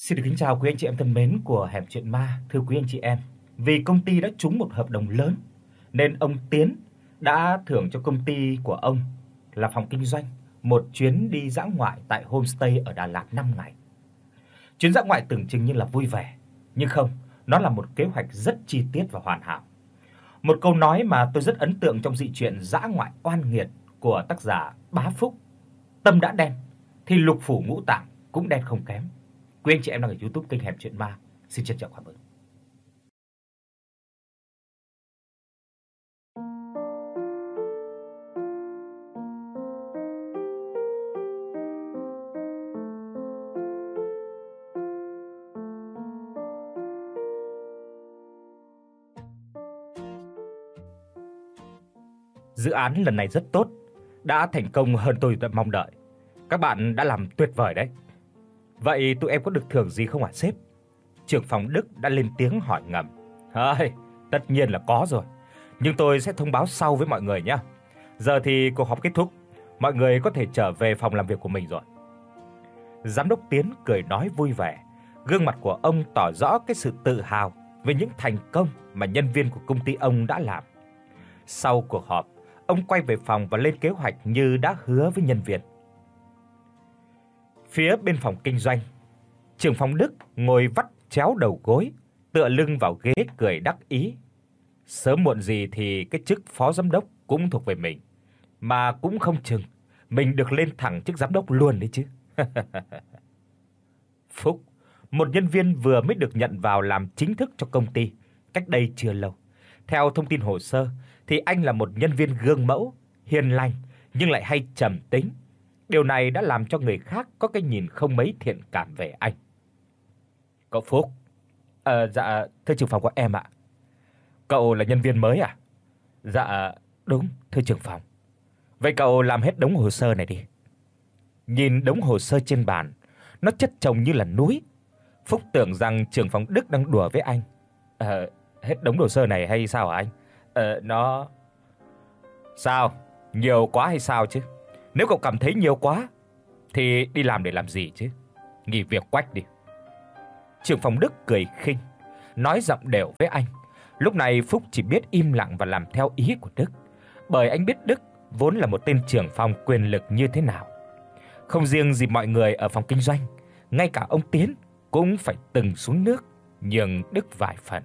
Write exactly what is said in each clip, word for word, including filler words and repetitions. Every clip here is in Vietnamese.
Xin được kính chào quý anh chị em thân mến của Hẻm Chuyện Ma. Thưa quý anh chị em, vì công ty đã trúng một hợp đồng lớn nên ông Tiến đã thưởng cho công ty của ông là phòng kinh doanh một chuyến đi dã ngoại tại homestay ở Đà Lạt năm ngày. Chuyến dã ngoại tưởng chừng như là vui vẻ, nhưng không, nó là một kế hoạch rất chi tiết và hoàn hảo. Một câu nói mà tôi rất ấn tượng trong dị truyện Dã ngoại oan nghiệt của tác giả Bá Phúc: tâm đã đen thì lục phủ ngũ tạng cũng đen không kém. Quý anh chị em đang ở YouTube kênh Hẻm Chuyện Ma, xin trân trọng cảm ơn. Dự án lần này rất tốt, đã thành công hơn tôi đã mong đợi. Các bạn đã làm tuyệt vời đấy. Vậy tụi em có được thưởng gì không hả sếp? Trưởng phòng Đức đã lên tiếng hỏi ngầm. "Hây, tất nhiên là có rồi, nhưng tôi sẽ thông báo sau với mọi người nhé. Giờ thì cuộc họp kết thúc, mọi người có thể trở về phòng làm việc của mình rồi." Giám đốc Tiến cười nói vui vẻ, gương mặt của ông tỏ rõ cái sự tự hào về những thành công mà nhân viên của công ty ông đã làm. Sau cuộc họp, ông quay về phòng và lên kế hoạch như đã hứa với nhân viên. Phía bên phòng kinh doanh, trưởng phòng Đức ngồi vắt chéo đầu gối, tựa lưng vào ghế cười đắc ý. Sớm muộn gì thì cái chức phó giám đốc cũng thuộc về mình, mà cũng không chừng mình được lên thẳng chức giám đốc luôn đấy chứ. Phúc, một nhân viên vừa mới được nhận vào làm chính thức cho công ty cách đây chưa lâu. Theo thông tin hồ sơ thì anh là một nhân viên gương mẫu, hiền lành nhưng lại hay trầm tính. Điều này đã làm cho người khác có cái nhìn không mấy thiện cảm về anh. "Cậu Phúc." "Ờ dạ thưa trưởng phòng của em ạ." "Cậu là nhân viên mới à?" "Dạ đúng, thưa trưởng phòng." "Vậy cậu làm hết đống hồ sơ này đi." Nhìn đống hồ sơ trên bàn, nó chất chồng như là núi. Phúc tưởng rằng trưởng phòng Đức đang đùa với anh. "Ờ hết đống hồ sơ này hay sao hả anh?" "Ờ nó..." "Sao? Nhiều quá hay sao chứ? Nếu cậu cảm thấy nhiều quá thì đi làm để làm gì chứ? Nghỉ việc quách đi." Trưởng phòng Đức cười khinh, nói giọng đều với anh. Lúc này Phúc chỉ biết im lặng và làm theo ý của Đức, bởi anh biết Đức vốn là một tên trưởng phòng quyền lực như thế nào. Không riêng gì mọi người ở phòng kinh doanh, ngay cả ông Tiến cũng phải từng xuống nước nhường Đức vài phần.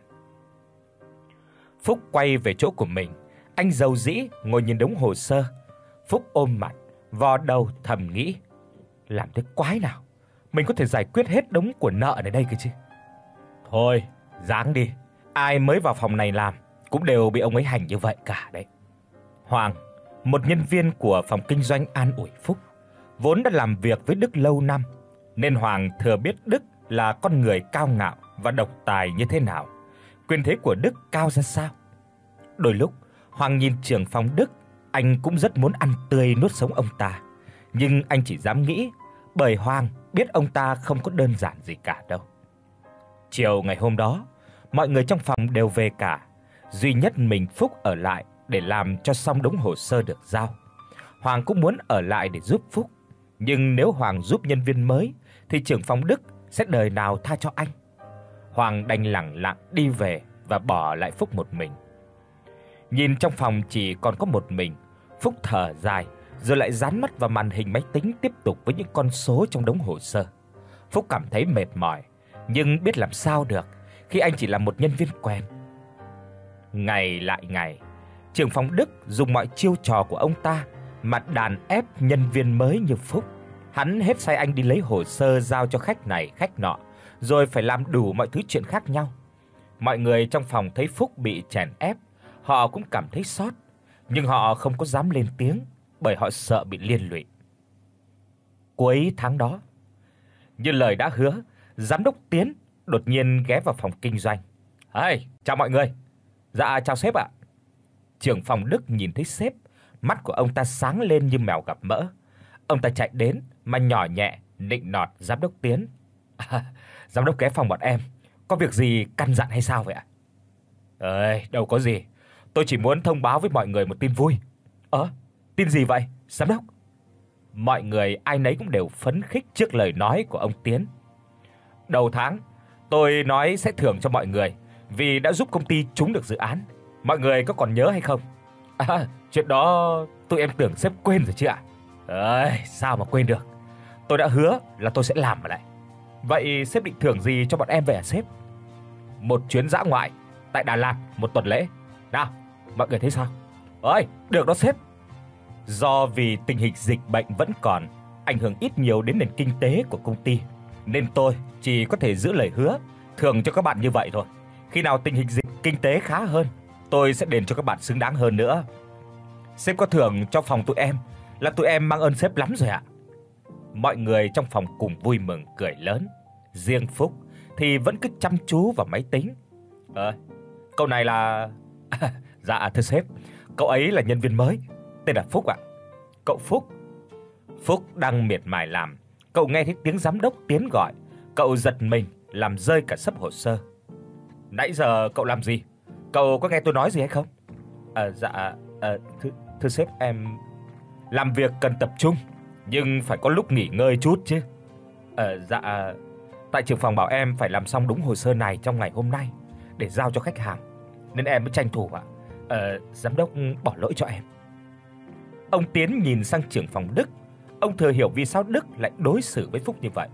Phúc quay về chỗ của mình, anh rầu rĩ ngồi nhìn đống hồ sơ. Phúc ôm mặt, vò đầu thầm nghĩ, làm thế quái nào mình có thể giải quyết hết đống của nợ này đây cơ chứ. Thôi, ráng đi, ai mới vào phòng này làm cũng đều bị ông ấy hành như vậy cả đấy. Hoàng, một nhân viên của phòng kinh doanh an ủi Phúc. Vốn đã làm việc với Đức lâu năm nên Hoàng thừa biết Đức là con người cao ngạo và độc tài như thế nào, quyền thế của Đức cao ra sao. Đôi lúc Hoàng nhìn trưởng phòng Đức, anh cũng rất muốn ăn tươi nuốt sống ông ta, nhưng anh chỉ dám nghĩ, bởi Hoàng biết ông ta không có đơn giản gì cả đâu. Chiều ngày hôm đó, mọi người trong phòng đều về cả, duy nhất mình Phúc ở lại để làm cho xong đống hồ sơ được giao. Hoàng cũng muốn ở lại để giúp Phúc, nhưng nếu Hoàng giúp nhân viên mới thì trưởng phòng Đức sẽ đời nào tha cho anh. Hoàng đành lẳng lặng đi về và bỏ lại Phúc một mình. Nhìn trong phòng chỉ còn có một mình, Phúc thở dài rồi lại dán mắt vào màn hình máy tính tiếp tục với những con số trong đống hồ sơ. Phúc cảm thấy mệt mỏi, nhưng biết làm sao được khi anh chỉ là một nhân viên quen. Ngày lại ngày, trưởng phòng Đức dùng mọi chiêu trò của ông ta mà đàn ép nhân viên mới như Phúc. Hắn hết sai anh đi lấy hồ sơ giao cho khách này khách nọ, rồi phải làm đủ mọi thứ chuyện khác nhau. Mọi người trong phòng thấy Phúc bị chèn ép, họ cũng cảm thấy xót, nhưng họ không có dám lên tiếng bởi họ sợ bị liên lụy. Cuối tháng đó, như lời đã hứa, giám đốc Tiến đột nhiên ghé vào phòng kinh doanh. "Hey, chào mọi người." "Dạ chào sếp ạ." Trưởng phòng Đức nhìn thấy sếp, mắt của ông ta sáng lên như mèo gặp mỡ. Ông ta chạy đến mà nhỏ nhẹ nịnh nọt giám đốc Tiến. À, "Giám đốc ghé phòng bọn em, có việc gì căn dặn hay sao vậy ạ?" "Ơi, đâu có gì. Tôi chỉ muốn thông báo với mọi người một tin vui." "Ơ, tin gì vậy, giám đốc?" Mọi người ai nấy cũng đều phấn khích trước lời nói của ông Tiến. Đầu tháng tôi nói sẽ thưởng cho mọi người vì đã giúp công ty trúng được dự án. Mọi người có còn nhớ hay không? À, chuyện đó tụi em tưởng sếp quên rồi chứ ạ. Ơi, sao mà quên được. Tôi đã hứa là tôi sẽ làm mà lại. Vậy sếp định thưởng gì cho bọn em vậy hả sếp? Một chuyến dã ngoại tại Đà Lạt một tuần lễ. Nào, mọi người thấy sao? Ơi, được đó sếp. Do vì tình hình dịch bệnh vẫn còn ảnh hưởng ít nhiều đến nền kinh tế của công ty, nên tôi chỉ có thể giữ lời hứa thưởng cho các bạn như vậy thôi. Khi nào tình hình dịch kinh tế khá hơn, tôi sẽ đền cho các bạn xứng đáng hơn nữa. Sếp có thưởng cho phòng tụi em là tụi em mang ơn sếp lắm rồi ạ. Mọi người trong phòng cùng vui mừng cười lớn. Riêng Phúc thì vẫn cứ chăm chú vào máy tính. Ờ, cậu này là à, dạ thưa sếp, cậu ấy là nhân viên mới, tên là Phúc ạ. Cậu Phúc. Phúc đang miệt mài làm, cậu nghe thấy tiếng giám đốc Tiến gọi, cậu giật mình làm rơi cả xấp hồ sơ. Nãy giờ cậu làm gì? Cậu có nghe tôi nói gì hay không? À dạ à, thưa thưa sếp, em làm việc cần tập trung nhưng phải có lúc nghỉ ngơi chút chứ. Ờ à, dạ tại trưởng phòng bảo em phải làm xong đúng hồ sơ này trong ngày hôm nay để giao cho khách hàng nên em mới tranh thủ ạ. Ờ giám đốc bỏ lỗi cho em. Ông Tiến nhìn sang trưởng phòng Đức, ông thừa hiểu vì sao Đức lại đối xử với Phúc như vậy.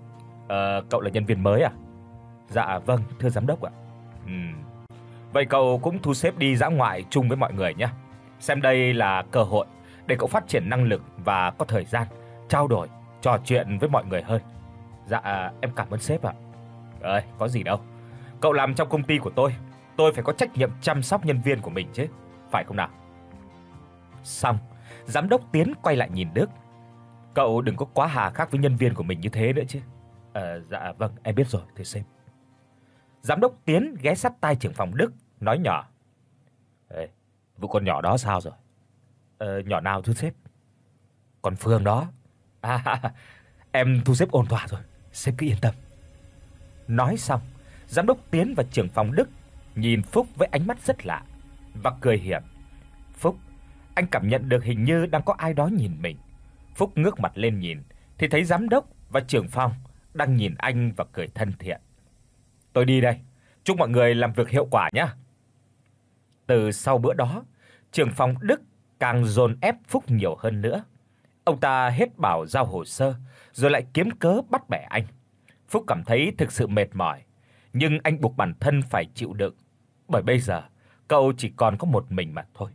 Ờ cậu là nhân viên mới à? Dạ vâng, thưa giám đốc ạ. Ừm. Vậy cậu cũng thu xếp đi dã ngoại chung với mọi người nhé. Xem đây là cơ hội để cậu phát triển năng lực và có thời gian trao đổi, trò chuyện với mọi người hơn. Dạ em cảm ơn sếp ạ. Ơi, có gì đâu. Cậu làm trong công ty của tôi, tôi phải có trách nhiệm chăm sóc nhân viên của mình chứ, phải không nào? Xong, giám đốc Tiến quay lại nhìn Đức. Cậu đừng có quá hà khắc với nhân viên của mình như thế nữa chứ. Ờ dạ vâng, em biết rồi thưa sếp. Giám đốc Tiến ghé sát tai trưởng phòng Đức, nói nhỏ. Ê, vụ con nhỏ đó sao rồi? Ờ nhỏ nào thưa sếp? Con Phương đó. À, em thu xếp ổn thỏa rồi, sếp cứ yên tâm. Nói xong, giám đốc Tiến và trưởng phòng Đức nhìn Phúc với ánh mắt rất lạ và cười hiểm. Phúc, anh cảm nhận được hình như đang có ai đó nhìn mình. Phúc ngước mặt lên nhìn thì thấy giám đốc và trưởng phòng đang nhìn anh và cười thân thiện. Tôi đi đây, chúc mọi người làm việc hiệu quả nhé. Từ sau bữa đó, trưởng phòng Đức càng dồn ép Phúc nhiều hơn nữa. Ông ta hết bảo giao hồ sơ, rồi lại kiếm cớ bắt bẻ anh. Phúc cảm thấy thực sự mệt mỏi, nhưng anh buộc bản thân phải chịu đựng, bởi bây giờ cậu chỉ còn có một mình mà thôi.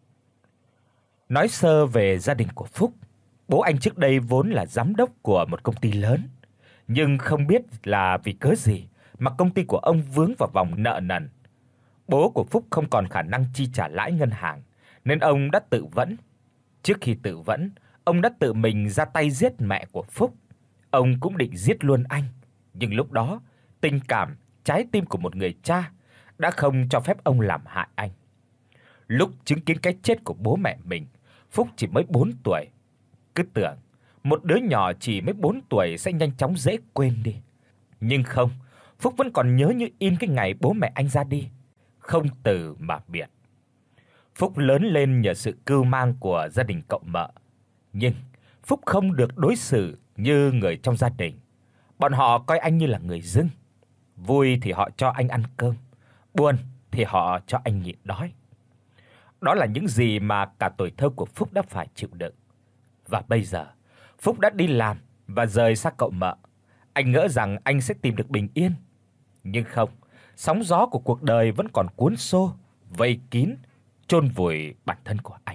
Nói sơ về gia đình của Phúc, bố anh trước đây vốn là giám đốc của một công ty lớn, nhưng không biết là vì cớ gì mà công ty của ông vướng vào vòng nợ nần. Bố của Phúc không còn khả năng chi trả lãi ngân hàng, nên ông đã tự vẫn. Trước khi tự vẫn, ông đã tự mình ra tay giết mẹ của Phúc. Ông cũng định giết luôn anh, nhưng lúc đó, tình cảm, trái tim của một người cha đã không cho phép ông làm hại anh. Lúc chứng kiến cái chết của bố mẹ mình, Phúc chỉ mới bốn tuổi. Cứ tưởng một đứa nhỏ chỉ mới bốn tuổi sẽ nhanh chóng dễ quên đi. Nhưng không, Phúc vẫn còn nhớ như in cái ngày bố mẹ anh ra đi, không từ mà biệt. Phúc lớn lên nhờ sự cưu mang của gia đình cậu mợ, nhưng Phúc không được đối xử như người trong gia đình. Bọn họ coi anh như là người dưng. Vui thì họ cho anh ăn cơm, buồn thì họ cho anh nhịn đói. Đó là những gì mà cả tuổi thơ của Phúc đã phải chịu đựng. Và bây giờ, Phúc đã đi làm và rời xa cậu mợ. Anh ngỡ rằng anh sẽ tìm được bình yên, nhưng không, sóng gió của cuộc đời vẫn còn cuốn xô, vây kín, chôn vùi bản thân của anh.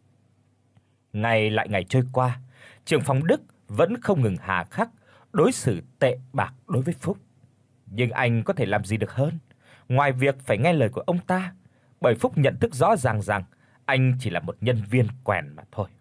Ngày lại ngày trôi qua, trưởng phòng Đức vẫn không ngừng hà khắc đối xử tệ bạc đối với Phúc. Nhưng anh có thể làm gì được hơn, ngoài việc phải nghe lời của ông ta, bởi Phúc nhận thức rõ ràng rằng anh chỉ là một nhân viên quèn mà thôi.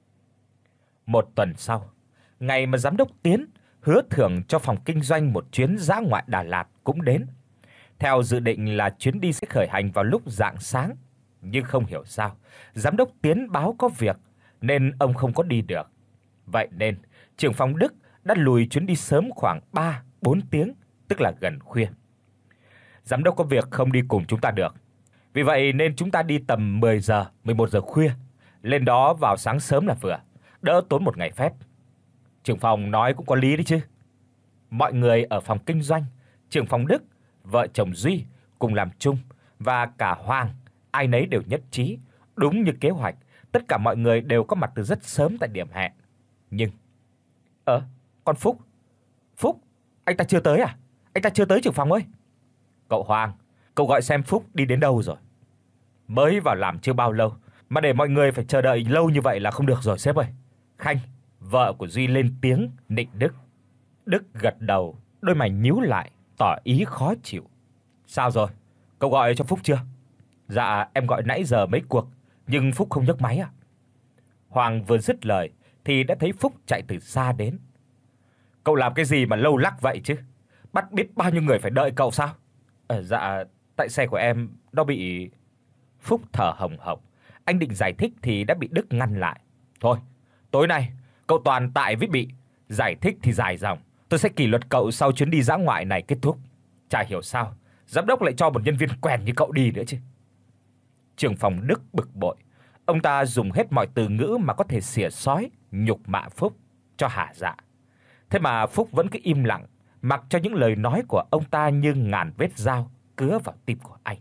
Một tuần sau, ngày mà giám đốc Tiến hứa thưởng cho phòng kinh doanh một chuyến dã ngoại Đà Lạt cũng đến. Theo dự định là chuyến đi sẽ khởi hành vào lúc rạng sáng, nhưng không hiểu sao, giám đốc Tiến báo có việc nên ông không có đi được. Vậy nên, trưởng phòng Đức đã lùi chuyến đi sớm khoảng ba bốn tiếng, tức là gần khuya. Giám đốc có việc không đi cùng chúng ta được. Vì vậy nên chúng ta đi tầm mười giờ, mười một giờ khuya, lên đó vào sáng sớm là vừa, đỡ tốn một ngày phép. Trưởng phòng nói cũng có lý đấy chứ. Mọi người ở phòng kinh doanh, trưởng phòng Đức, vợ chồng Duy cùng làm chung và cả Hoàng, ai nấy đều nhất trí, đúng như kế hoạch, tất cả mọi người đều có mặt từ rất sớm tại điểm hẹn. Nhưng ơ, con Phúc, Phúc, anh ta chưa tới à? Anh ta chưa tới trưởng phòng ơi. Cậu Hoàng, cậu gọi xem Phúc đi đến đâu rồi. Mới vào làm chưa bao lâu mà để mọi người phải chờ đợi lâu như vậy là không được rồi sếp ơi. Khanh, vợ của Duy lên tiếng nịnh Đức. Đức gật đầu, đôi mày nhíu lại, tỏ ý khó chịu. Sao rồi? Cậu gọi cho Phúc chưa? Dạ em gọi nãy giờ mấy cuộc, nhưng Phúc không nhấc máy à? Hoàng vừa dứt lời thì đã thấy Phúc chạy từ xa đến. Cậu làm cái gì mà lâu lắc vậy chứ? Bắt biết bao nhiêu người phải đợi cậu sao? Ờ dạ, tại xe của em nó bị. Phúc thở hồng hộc, anh định giải thích thì đã bị Đức ngăn lại. Thôi, tối nay cậu toàn tại với bị, giải thích thì dài dòng, tôi sẽ kỷ luật cậu sau chuyến đi dã ngoại này kết thúc. Chả hiểu sao giám đốc lại cho một nhân viên quèn như cậu đi nữa chứ. Trưởng phòng Đức bực bội, ông ta dùng hết mọi từ ngữ mà có thể xỉa xói, nhục mạ Phúc cho hả dạ. Thế mà Phúc vẫn cứ im lặng, mặc cho những lời nói của ông ta như ngàn vết dao cứa vào tim của anh.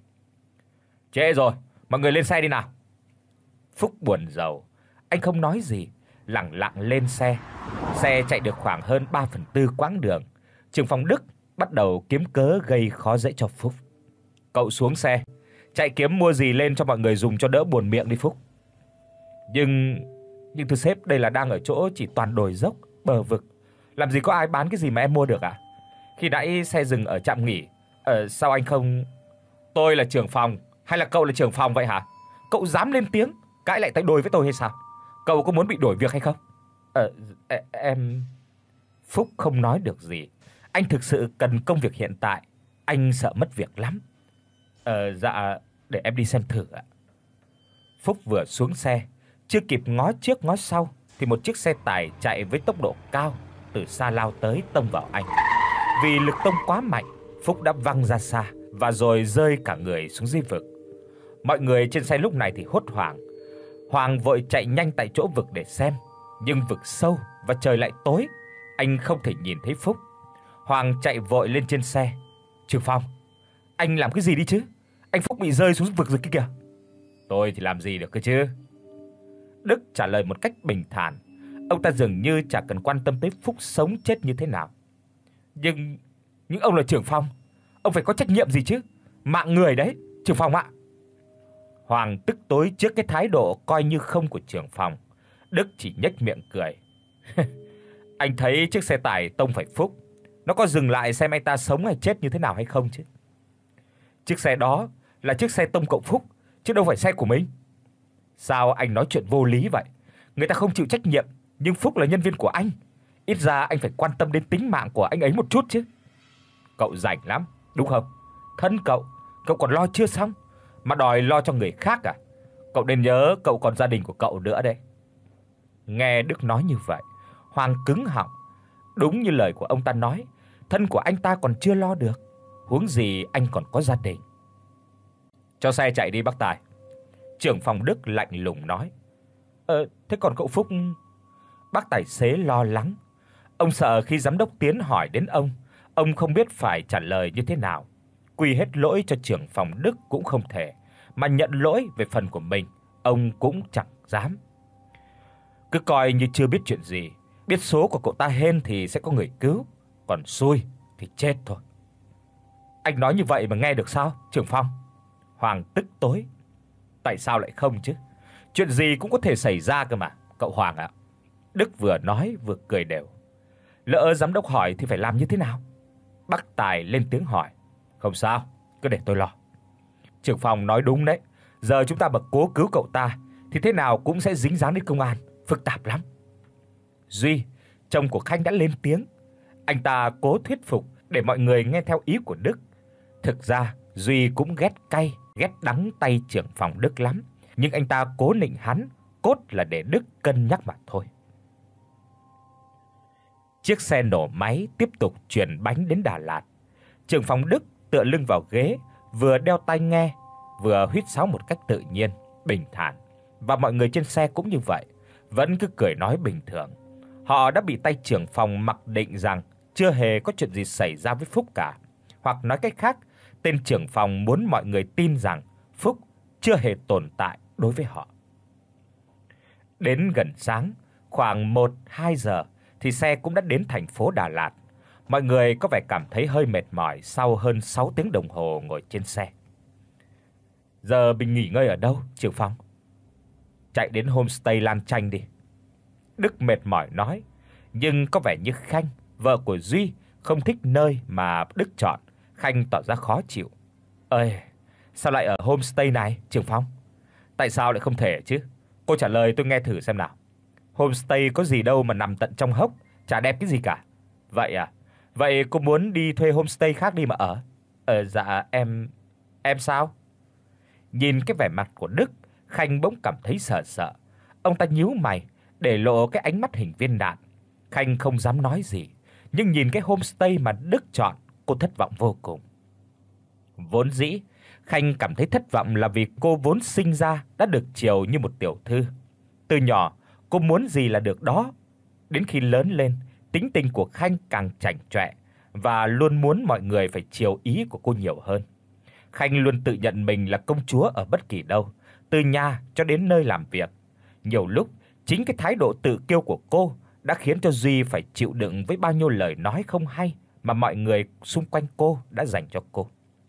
Trễ rồi, mọi người lên xe đi nào. Phúc buồn rầu, anh không nói gì, lẳng lặng lên xe. Xe chạy được khoảng hơn ba phần tư quãng đường, trưởng phòng Đức bắt đầu kiếm cớ gây khó dễ cho Phúc. Cậu xuống xe, chạy kiếm mua gì lên cho mọi người dùng cho đỡ buồn miệng đi Phúc. Nhưng nhưng thưa sếp, đây là đang ở chỗ chỉ toàn đồi dốc, bờ vực, làm gì có ai bán cái gì mà em mua được à? Khi nãy xe dừng ở trạm nghỉ, ờ sao anh không. Tôi là trưởng phòng hay là cậu là trưởng phòng vậy hả? Cậu dám lên tiếng cãi lại tay đôi với tôi hay sao? Cậu có muốn bị đổi việc hay không? Ờ em. Phúc không nói được gì. Anh thực sự cần công việc hiện tại, anh sợ mất việc lắm. Ờ dạ, để em đi xem thử ạ. Phúc vừa xuống xe, chưa kịp ngó trước ngó sau thì một chiếc xe tải chạy với tốc độ cao từ xa lao tới tông vào anh. Vì lực tông quá mạnh, Phúc đã văng ra xa và rồi rơi cả người xuống dưới vực. Mọi người trên xe lúc này thì hốt hoảng. Hoàng vội chạy nhanh tại chỗ vực để xem, nhưng vực sâu và trời lại tối, anh không thể nhìn thấy Phúc. Hoàng chạy vội lên trên xe. Trưởng phòng, anh làm cái gì đi chứ? Anh Phúc bị rơi xuống vực rồi kia kìa. Tôi thì làm gì được cơ chứ? Đức trả lời một cách bình thản. Ông ta dường như chẳng cần quan tâm tới Phúc sống chết như thế nào. Nhưng nhưng ông là trưởng phòng, ông phải có trách nhiệm gì chứ? Mạng người đấy, trưởng phòng ạ. Hoàng tức tối trước cái thái độ coi như không của trưởng phòng. Đức chỉ nhếch miệng cười. Anh thấy chiếc xe tải tông phải Phúc, nó có dừng lại xem anh ta sống hay chết như thế nào hay không chứ? Chiếc xe đó là chiếc xe tông cậu Phúc, chứ đâu phải xe của mình. Sao anh nói chuyện vô lý vậy? Người ta không chịu trách nhiệm, nhưng Phúc là nhân viên của anh, ít ra anh phải quan tâm đến tính mạng của anh ấy một chút chứ. Cậu rảnh lắm, đúng không? Thân cậu, cậu còn lo chưa xong mà đòi lo cho người khác à? Cậu nên nhớ cậu còn gia đình của cậu nữa đấy. Nghe Đức nói như vậy, Hoàng cứng họng. Đúng như lời của ông ta nói, thân của anh ta còn chưa lo được, huống gì anh còn có gia đình. Cho xe chạy đi bác Tài. Trưởng phòng Đức lạnh lùng nói. Ờ thế còn cậu Phúc? Bác tài xế lo lắng. Ông sợ khi giám đốc Tiến hỏi đến ông, ông không biết phải trả lời như thế nào. Quy hết lỗi cho trưởng phòng Đức cũng không thể, mà nhận lỗi về phần của mình, ông cũng chẳng dám. Cứ coi như chưa biết chuyện gì, biết số của cậu ta hên thì sẽ có người cứu, còn xui thì chết thôi. Anh nói như vậy mà nghe được sao, trưởng phòng? Hoàng tức tối. Tại sao lại không chứ? Chuyện gì cũng có thể xảy ra cơ mà, cậu Hoàng ạ. Đức vừa nói vừa cười đều. Lỡ giám đốc hỏi thì phải làm như thế nào? Bác Tài lên tiếng hỏi. Không sao, cứ để tôi lo. Trưởng phòng nói đúng đấy, giờ chúng ta mà cố cứu cậu ta thì thế nào cũng sẽ dính dáng đến công an, phức tạp lắm. Duy, chồng của Khanh đã lên tiếng. Anh ta cố thuyết phục để mọi người nghe theo ý của Đức. Thực ra Duy cũng ghét cay, ghét đắng tay trưởng phòng Đức lắm, nhưng anh ta cố nịnh hắn, cốt là để Đức cân nhắc mà thôi. Chiếc xe nổ máy tiếp tục chuyển bánh đến Đà Lạt. Trưởng phòng Đức tựa lưng vào ghế, vừa đeo tai nghe, vừa huýt sáo một cách tự nhiên, bình thản, và mọi người trên xe cũng như vậy, vẫn cứ cười nói bình thường. Họ đã bị tay trưởng phòng mặc định rằng chưa hề có chuyện gì xảy ra với Phúc cả. Hoặc nói cách khác, tên trưởng phòng muốn mọi người tin rằng Phúc chưa hề tồn tại đối với họ. Đến gần sáng, khoảng một hai giờ thì xe cũng đã đến thành phố Đà Lạt. Mọi người có vẻ cảm thấy hơi mệt mỏi sau hơn sáu tiếng đồng hồ ngồi trên xe. Giờ mình nghỉ ngơi ở đâu, trưởng phòng? Chạy đến homestay Lan Chanh đi. Đức mệt mỏi nói, nhưng có vẻ như Khanh, vợ của Duy, không thích nơi mà Đức chọn. Khanh tỏ ra khó chịu. "Ơi, sao lại ở homestay này, trưởng phòng? Tại sao lại không thể chứ? Cô trả lời tôi nghe thử xem nào. Homestay có gì đâu mà nằm tận trong hốc, chả đẹp cái gì cả." "Vậy à? Vậy cô muốn đi thuê homestay khác đi mà ở?" "Ờ dạ em em sao?" Nhìn cái vẻ mặt của Đức, Khanh bỗng cảm thấy sợ sợ. Ông ta nhíu mày, để lộ cái ánh mắt hình viên đạn. Khanh không dám nói gì, nhưng nhìn cái homestay mà Đức chọn, cô thất vọng vô cùng. Vốn dĩ, Khanh cảm thấy thất vọng là vì cô vốn sinh ra đã được chiều như một tiểu thư. Từ nhỏ, cô muốn gì là được đó. Đến khi lớn lên, tính tình của Khanh càng chảnh chọe và luôn muốn mọi người phải chiều ý của cô nhiều hơn. Khanh luôn tự nhận mình là công chúa ở bất kỳ đâu, từ nhà cho đến nơi làm việc. Nhiều lúc, chính cái thái độ tự kiêu của cô đã khiến cho Duy phải chịu đựng với bao nhiêu lời nói không hay mà mọi người xung quanh cô đã dành cho cô.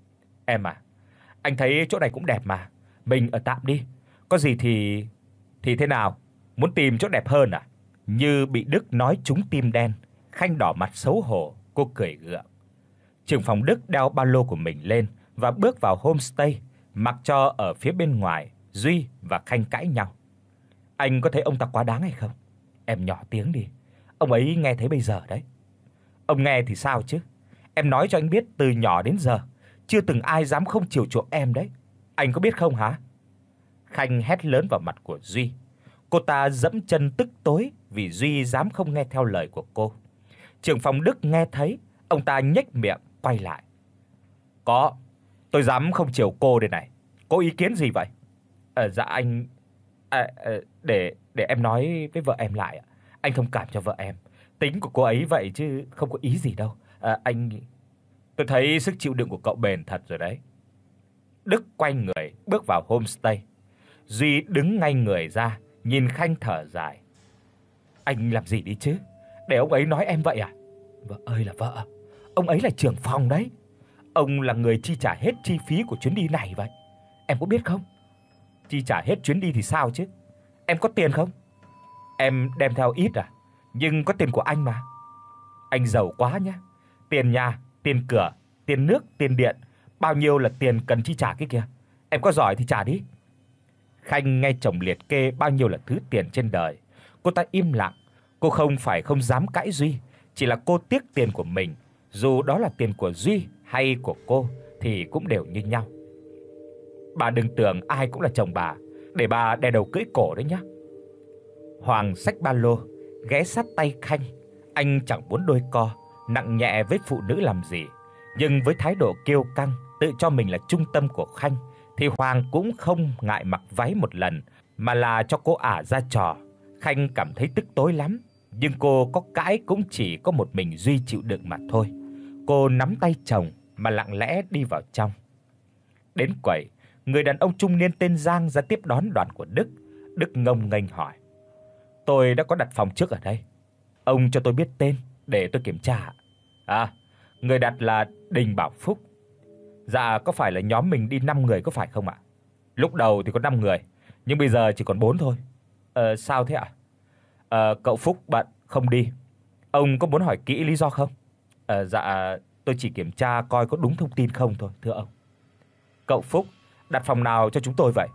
"Em à, anh thấy chỗ này cũng đẹp mà, mình ở tạm đi. Có gì thì thì thế nào? Muốn tìm chỗ đẹp hơn à?" Như bị Đức nói trúng tim đen, Khanh đỏ mặt xấu hổ, cô cười gượng. Trưởng phòng Đức đeo ba lô của mình lên và bước vào homestay, mặc cho ở phía bên ngoài Duy và Khanh cãi nhau. "Anh có thấy ông ta quá đáng hay không?" "Em nhỏ tiếng đi, ông ấy nghe thấy bây giờ đấy." "Ông nghe thì sao chứ? Em nói cho anh biết từ nhỏ đến giờ chưa từng ai dám không chiều chuộng em đấy. Anh có biết không hả?" Khanh hét lớn vào mặt của Duy. Cô ta giẫm chân tức tối vì Duy dám không nghe theo lời của cô. Trưởng phòng Đức nghe thấy, ông ta nhếch miệng quay lại. "Có, tôi dám không chiều cô đây này. Có ý kiến gì vậy?" "Ờ dạ anh à, à, để để em nói với vợ em lại ạ. Anh thông cảm cho vợ em. Tính của cô ấy vậy chứ không có ý gì đâu. À, anh tôi thấy sức chịu đựng của cậu bền thật rồi đấy." Đức quay người bước vào homestay. Duy đứng ngay người ra, nhìn Khanh thở dài. "Anh làm gì đi chứ? Để ông ấy nói em vậy à?" "Vợ ơi là vợ, ông ấy là trưởng phòng đấy. Ông là người chi trả hết chi phí của chuyến đi này vậy. Em có biết không?" "Chi trả hết chuyến đi thì sao chứ? Em có tiền không?" "Em đem theo ít à, nhưng có tiền của anh mà." "Anh giàu quá nhá. Tiền nhà, tiền cửa, tiền nước, tiền điện, bao nhiêu là tiền cần chi trả kia kìa. Em có giỏi thì trả đi." Khanh nghe chồng liệt kê bao nhiêu là thứ tiền trên đời, cô ta im lặng. Cô không phải không dám cãi Duy, chỉ là cô tiếc tiền của mình, dù đó là tiền của Duy hay của cô thì cũng đều như nhau. "Bà đừng tưởng ai cũng là chồng bà, để bà đè đầu cưỡi cổ đấy nhá." Hoàng xách ba lô, ghé sát tay Khanh. Anh chẳng muốn đôi co, nặng nhẹ với phụ nữ làm gì, nhưng với thái độ kiêu căng, tự cho mình là trung tâm của Khanh thì Hoàng cũng không ngại mặc váy một lần mà là cho cô ả ra trò. Khanh cảm thấy tức tối lắm, nhưng cô có cãi cũng chỉ có một mình Duy chịu đựng mà thôi. Cô nắm tay chồng mà lặng lẽ đi vào trong. Đến quầy, người đàn ông trung niên tên Giang ra tiếp đón đoàn của Đức. Đức ngông nghênh hỏi: "Tôi đã có đặt phòng trước ở đây. Ông cho tôi biết tên để tôi kiểm tra." "À, người đặt là Đình Bảo Phúc." "Dạ, có phải là nhóm mình đi năm người có phải không ạ?" "Lúc đầu thì có năm người, nhưng bây giờ chỉ còn bốn thôi." "Ờ sao thế ạ?" "Ờ cậu Phúc bận không đi. Ông có muốn hỏi kỹ lý do không?" "Ờ dạ, tôi chỉ kiểm tra coi có đúng thông tin không thôi, thưa ông." "Cậu Phúc đặt phòng nào cho chúng tôi vậy?"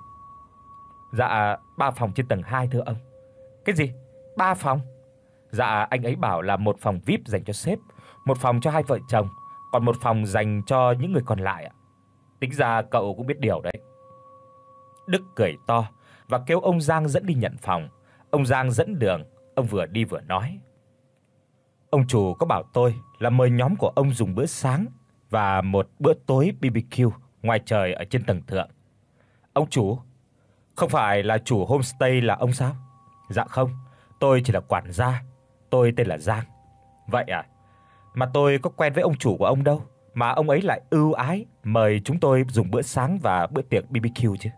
"Dạ, ba phòng trên tầng hai thưa ông." "Cái gì? Ba phòng?" "Dạ, anh ấy bảo là một phòng vi ai pi dành cho sếp, một phòng cho hai vợ chồng, còn một phòng dành cho những người còn lại ạ." "Tính ra cậu cũng biết điều đấy." Đức cười to và kêu ông Giang dẫn đi nhận phòng. Ông Giang dẫn đường, ông vừa đi vừa nói: "Ông chủ có bảo tôi là mời nhóm của ông dùng bữa sáng và một bữa tối bi bi kiu ngoài trời ở trên tầng thượng." "Ông chủ? Không phải là chủ homestay là ông sao?" "Dạ không, tôi chỉ là quản gia. Tôi tên là Giang." "Vậy à? Mà tôi có quen với ông chủ của ông đâu, mà ông ấy lại ưu ái mời chúng tôi dùng bữa sáng và bữa tiệc bê bê kiu chứ.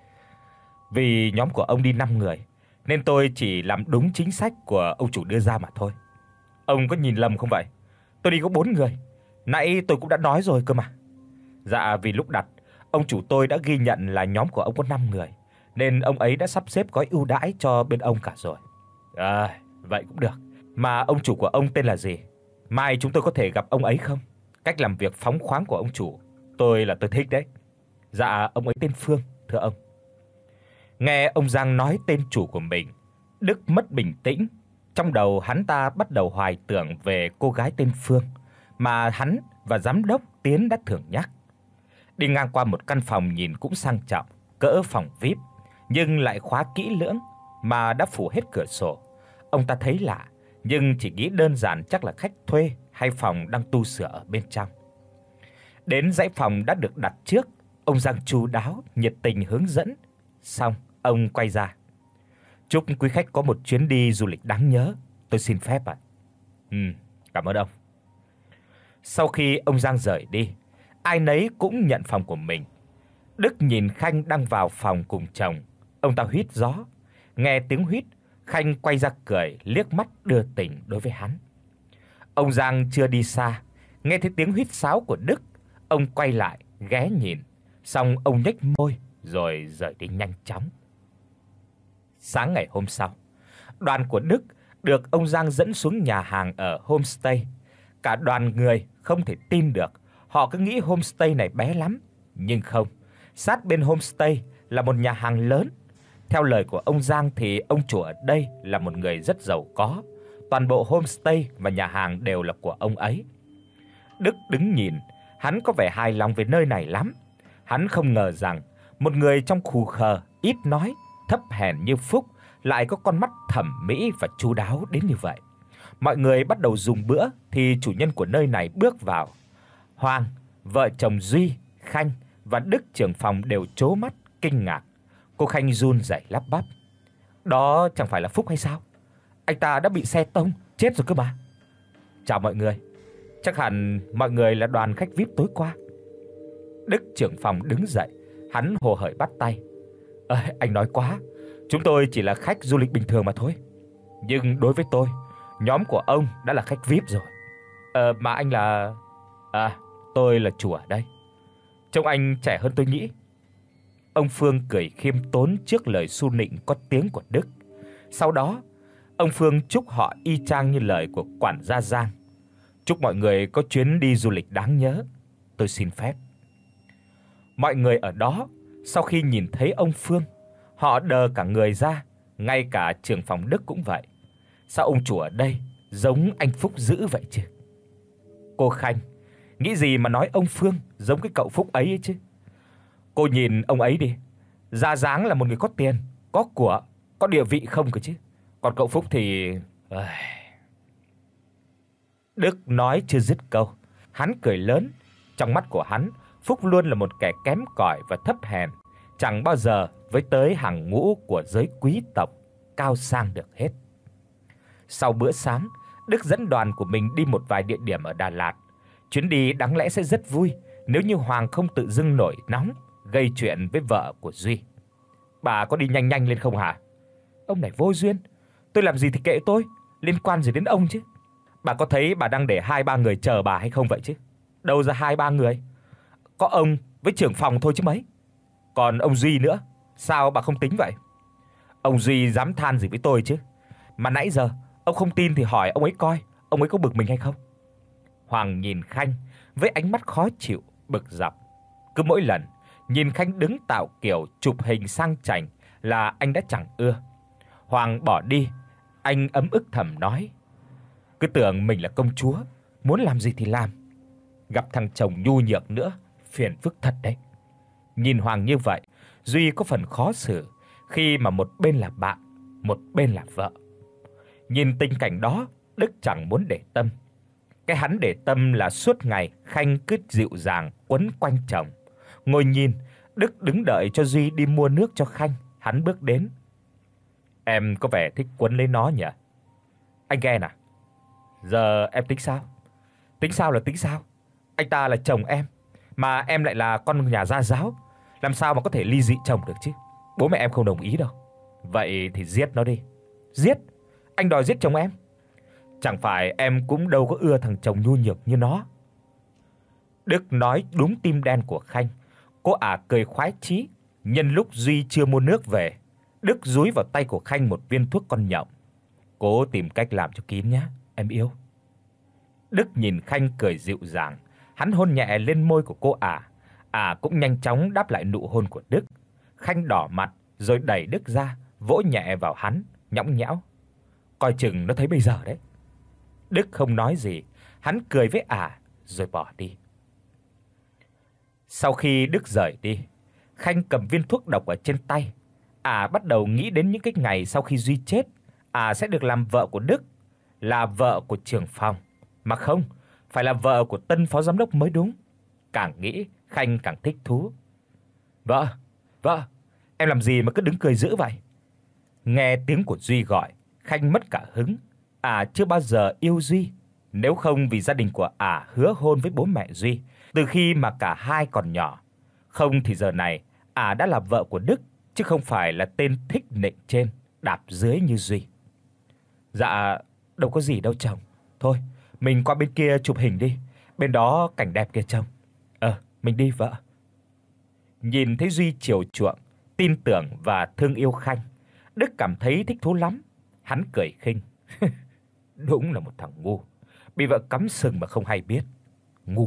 Vì nhóm của ông đi năm người nên tôi chỉ làm đúng chính sách của ông chủ đưa ra mà thôi. Ông có nhìn lầm không vậy? Tôi đi có bốn người. Nãy tôi cũng đã nói rồi cơ mà. Dạ, vì lúc đặt, ông chủ tôi đã ghi nhận là nhóm của ông có năm người, nên ông ấy đã sắp xếp gói ưu đãi cho bên ông cả rồi. À, vậy cũng được. Mà ông chủ của ông tên là gì? Mai chúng tôi có thể gặp ông ấy không? Cách làm việc phóng khoáng của ông chủ, tôi là tôi thích đấy. Dạ, ông ấy tên Phương, thưa ông. Nghe ông Giang nói tên chủ của mình, Đức mất bình tĩnh. Trong đầu hắn ta bắt đầu hoài tưởng về cô gái tên Phương mà hắn và giám đốc Tiến đã thường nhắc. Đi ngang qua một căn phòng nhìn cũng sang trọng, cỡ phòng vi ai pi, nhưng lại khóa kỹ lưỡng mà đã phủ hết cửa sổ. Ông ta thấy lạ, nhưng chỉ nghĩ đơn giản chắc là khách thuê hay phòng đang tu sửa ở bên trong. Đến dãy phòng đã được đặt trước, ông Giang chu đáo, nhiệt tình hướng dẫn. Xong, ông quay ra. Chúc quý khách có một chuyến đi du lịch đáng nhớ. Tôi xin phép ạ. Ừ, cảm ơn ông. Sau khi ông Giang rời đi, ai nấy cũng nhận phòng của mình. Đức nhìn Khanh đang vào phòng cùng chồng, ông ta huýt gió. Nghe tiếng huýt, Khanh quay ra cười, liếc mắt đưa tình đối với hắn. Ông Giang chưa đi xa, nghe thấy tiếng huýt sáo của Đức, ông quay lại ghé nhìn, xong ông nhếch môi rồi rời đi nhanh chóng. Sáng ngày hôm sau, đoàn của Đức được ông Giang dẫn xuống nhà hàng ở homestay. Cả đoàn người không thể tin được, họ cứ nghĩ homestay này bé lắm, nhưng không, sát bên homestay là một nhà hàng lớn. Theo lời của ông Giang thì ông chủ ở đây là một người rất giàu có, toàn bộ homestay và nhà hàng đều là của ông ấy. Đức đứng nhìn, hắn có vẻ hài lòng về nơi này lắm. Hắn không ngờ rằng một người trong khù khờ, ít nói, thấp hèn như Phúc lại có con mắt thẩm mỹ và chu đáo đến như vậy. Mọi người bắt đầu dùng bữa thì chủ nhân của nơi này bước vào. Hoàng, vợ chồng Duy, Khanh và Đức trưởng phòng đều trố mắt kinh ngạc. Cô Khanh run rẩy lắp bắp: "Đó chẳng phải là Phúc hay sao? Anh ta đã bị xe tông chết rồi cơ mà." "Chào mọi người. Chắc hẳn mọi người là đoàn khách vi ai pi tối qua." Đức trưởng phòng đứng dậy, hắn hồ hởi bắt tay: "Ờ, anh nói quá. Chúng tôi chỉ là khách du lịch bình thường mà thôi. Nhưng đối với tôi, nhóm của ông đã là khách vi ai pi rồi." "Ờ, mà anh là..." "À, tôi là chủ ở đây." "Trông anh trẻ hơn tôi nghĩ." Ông Phương cười khiêm tốn trước lời su nịnh có tiếng của Đức. Sau đó, ông Phương chúc họ y chang như lời của quản gia Giang: "Chúc mọi người có chuyến đi du lịch đáng nhớ. Tôi xin phép." Mọi người ở đó sau khi nhìn thấy ông Phương, họ đờ cả người ra, ngay cả trưởng phòng Đức cũng vậy. Sao ông chủ ở đây giống anh Phúc dữ vậy chứ? Cô Khanh nghĩ gì mà nói ông Phương giống cái cậu Phúc ấy, ấy chứ. Cô nhìn ông ấy đi, ra dáng là một người có tiền, có của, có địa vị không cơ chứ. Còn cậu Phúc thì... Đức nói chưa dứt câu, hắn cười lớn. Trong mắt của hắn, Phúc luôn là một kẻ kém cỏi và thấp hèn, chẳng bao giờ với tới hàng ngũ của giới quý tộc cao sang được hết. Sau bữa sáng, Đức dẫn đoàn của mình đi một vài địa điểm ở Đà Lạt. Chuyến đi đáng lẽ sẽ rất vui nếu như Hoàng không tự dưng nổi nóng gây chuyện với vợ của Duy. "Bà có đi nhanh nhanh lên không hả?" "Ông này vô duyên, tôi làm gì thì kệ tôi, liên quan gì đến ông chứ. Bà có thấy bà đang để hai ba người chờ bà hay không vậy chứ? Đâu ra hai ba người? Có ông với trưởng phòng thôi chứ mấy. Còn ông Duy nữa, sao bà không tính vậy? Ông Duy dám than gì với tôi chứ? Mà nãy giờ ông không tin thì hỏi ông ấy coi, ông ấy có bực mình hay không?" Hoàng nhìn Khanh với ánh mắt khó chịu, bực dọc. Cứ mỗi lần nhìn Khanh đứng tạo kiểu chụp hình sang chảnh là anh đã chẳng ưa. Hoàng bỏ đi, anh ấm ức thầm nói: "Cứ tưởng mình là công chúa, muốn làm gì thì làm. Gặp thằng chồng nhu nhược nữa, phiền phức thật đấy." Nhìn Hoàng như vậy, Duy có phần khó xử khi mà một bên là bạn, một bên là vợ. Nhìn tình cảnh đó, Đức chẳng muốn để tâm. Cái hắn để tâm là suốt ngày Khanh cứ dịu dàng quấn quanh chồng. Ngồi nhìn, Đức đứng đợi cho Duy đi mua nước cho Khanh, hắn bước đến: "Em có vẻ thích quấn lấy nó nhỉ?" "Anh ghen à? Giờ em tính sao?" Tính sao là tính sao? Anh ta là chồng em, mà em lại là con nhà gia giáo, làm sao mà có thể ly dị chồng được chứ? Bố mẹ em không đồng ý đâu. Vậy thì giết nó đi. Giết? Anh đòi giết chồng em? Chẳng phải em cũng đâu có ưa thằng chồng nhu nhược như nó. Đức nói đúng tim đen của Khanh. Cô ả cười khoái chí. Nhân lúc Duy chưa mua nước về, Đức dúi vào tay của Khanh một viên thuốc con nhộng. Cố tìm cách làm cho kín nhé, em yêu. Đức nhìn Khanh cười dịu dàng, hắn hôn nhẹ lên môi của cô ả. Ả cũng nhanh chóng đáp lại nụ hôn của Đức. Khanh đỏ mặt rồi đẩy Đức ra, vỗ nhẹ vào hắn, nhõng nhẽo. Coi chừng nó thấy bây giờ đấy. Đức không nói gì, hắn cười với ả rồi bỏ đi. Sau khi Đức rời đi, Khanh cầm viên thuốc độc ở trên tay. Ả bắt đầu nghĩ đến những cái ngày sau khi Duy chết, ả sẽ được làm vợ của Đức, là vợ của trưởng phòng, mà không, phải là vợ của tân phó giám đốc mới đúng. Càng nghĩ, Khanh càng thích thú. "Vợ, vợ, em làm gì mà cứ đứng cười dữ vậy?" Nghe tiếng của Duy gọi, Khanh mất cả hứng. Ả chưa bao giờ yêu Duy, nếu không vì gia đình của ả hứa hôn với bố mẹ Duy từ khi mà cả hai còn nhỏ. Không thì giờ này ả đã là vợ của Đức, chứ không phải là tên thích nịnh trên đạp dưới như Duy. "Dạ, đâu có gì đâu chồng. Thôi, mình qua bên kia chụp hình đi, bên đó cảnh đẹp kìa chồng." "Ờ, mình đi vợ." Nhìn thấy Duy chiều chuộng, tin tưởng và thương yêu Khanh, Đức cảm thấy thích thú lắm. Hắn cười khinh. Đúng là một thằng ngu, bị vợ cắm sừng mà không hay biết. Ngu.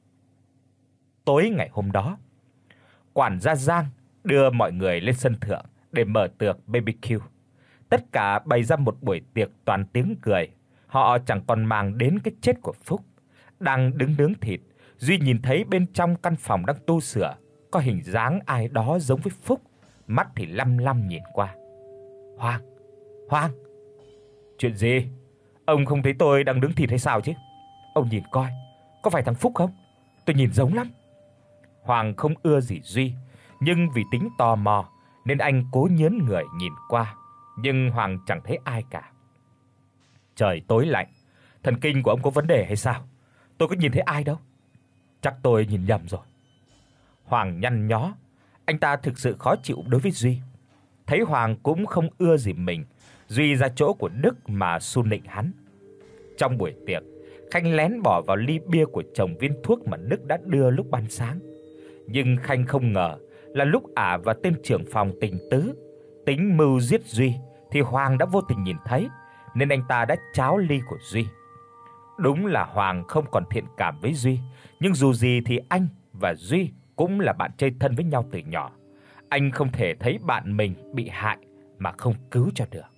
Tối ngày hôm đó, quản gia Giang đưa mọi người lên sân thượng để mở tiệc bê bê kiu. Tất cả bày ra một buổi tiệc toàn tiếng cười. Họ chẳng còn màng đến cái chết của Phúc. Đang đứng nướng thịt, Duy nhìn thấy bên trong căn phòng đang tu sửa có hình dáng ai đó giống với Phúc, mắt thì lăm lăm nhìn qua. "Hoàng, Hoàng, chuyện gì? Ông không thấy tôi đang nướng thịt hay sao chứ? Ông nhìn coi, có phải thằng Phúc không? Tôi nhìn giống lắm." Hoàng không ưa gì Duy, nhưng vì tính tò mò nên anh cố nhớn người nhìn qua, nhưng Hoàng chẳng thấy ai cả. Trời tối lạnh, thần kinh của ông có vấn đề hay sao? Tôi có nhìn thấy ai đâu. Chắc tôi nhìn nhầm rồi. Hoàng nhăn nhó, anh ta thực sự khó chịu đối với Duy. Thấy Hoàng cũng không ưa gì mình, Duy ra chỗ của Đức mà xu nịnh hắn. Trong buổi tiệc, Khanh lén bỏ vào ly bia của chồng viên thuốc mà Đức đã đưa lúc ban sáng. Nhưng Khanh không ngờ là lúc ả và tên trưởng phòng Tình Tứ tính mưu giết Duy thì Hoàng đã vô tình nhìn thấy, nên anh ta đã tráo ly của Duy. Đúng là Hoàng không còn thiện cảm với Duy, nhưng dù gì thì anh và Duy cũng là bạn chơi thân với nhau từ nhỏ. Anh không thể thấy bạn mình bị hại mà không cứu cho được.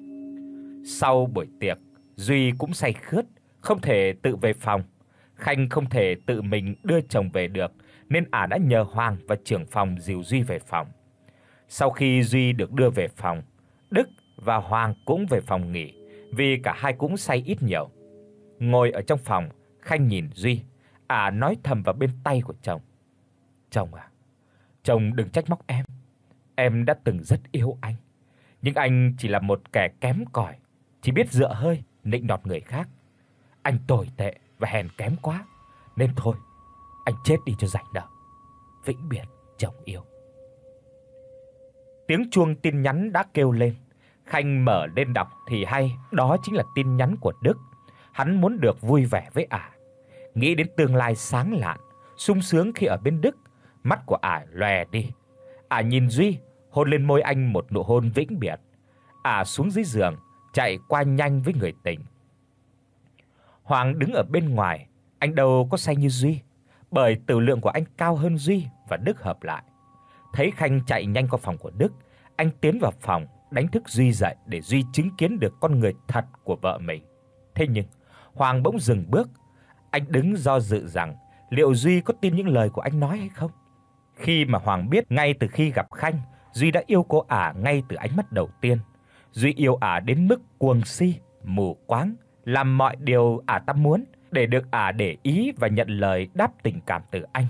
Sau buổi tiệc, Duy cũng say khướt, không thể tự về phòng. Khanh không thể tự mình đưa chồng về được, nên ả đã nhờ Hoàng và trưởng phòng dìu Duy về phòng. Sau khi Duy được đưa về phòng, Đức và Hoàng cũng về phòng nghỉ, vì cả hai cũng say ít nhiều. Ngồi ở trong phòng, Khanh nhìn Duy, ả nói thầm vào bên tai của chồng. "Chồng à, chồng đừng trách móc em. Em đã từng rất yêu anh, nhưng anh chỉ là một kẻ kém cỏi, chỉ biết dựa hơi nịnh nọt người khác. Anh tồi tệ và hèn kém quá, nên thôi, anh chết đi cho rảnh nợ. Vĩnh biệt chồng yêu." Tiếng chuông tin nhắn đã kêu lên. Khanh mở lên đọc thì hay đó chính là tin nhắn của Đức. Hắn muốn được vui vẻ với ả, nghĩ đến tương lai sáng lạn, sung sướng khi ở bên Đức, mắt của ả lòe đi. Ả nhìn Duy, hôn lên môi anh một nụ hôn vĩnh biệt. Ả xuống dưới giường, chạy qua nhanh với người tình. Hoàng đứng ở bên ngoài, anh đâu có say như Duy, bởi tử lượng của anh cao hơn Duy và Đức hợp lại. Thấy Khanh chạy nhanh qua phòng của Đức, anh tiến vào phòng, đánh thức Duy dậy để Duy chứng kiến được con người thật của vợ mình. Thế nhưng, Hoàng bỗng dừng bước. Anh đứng do dự rằng liệu Duy có tin những lời của anh nói hay không. Khi mà Hoàng biết ngay từ khi gặp Khanh, Duy đã yêu cô ả ngay từ ánh mắt đầu tiên. Duy yêu ả đến mức cuồng si, mù quáng, làm mọi điều ả ta muốn để được ả để ý và nhận lời đáp tình cảm từ anh.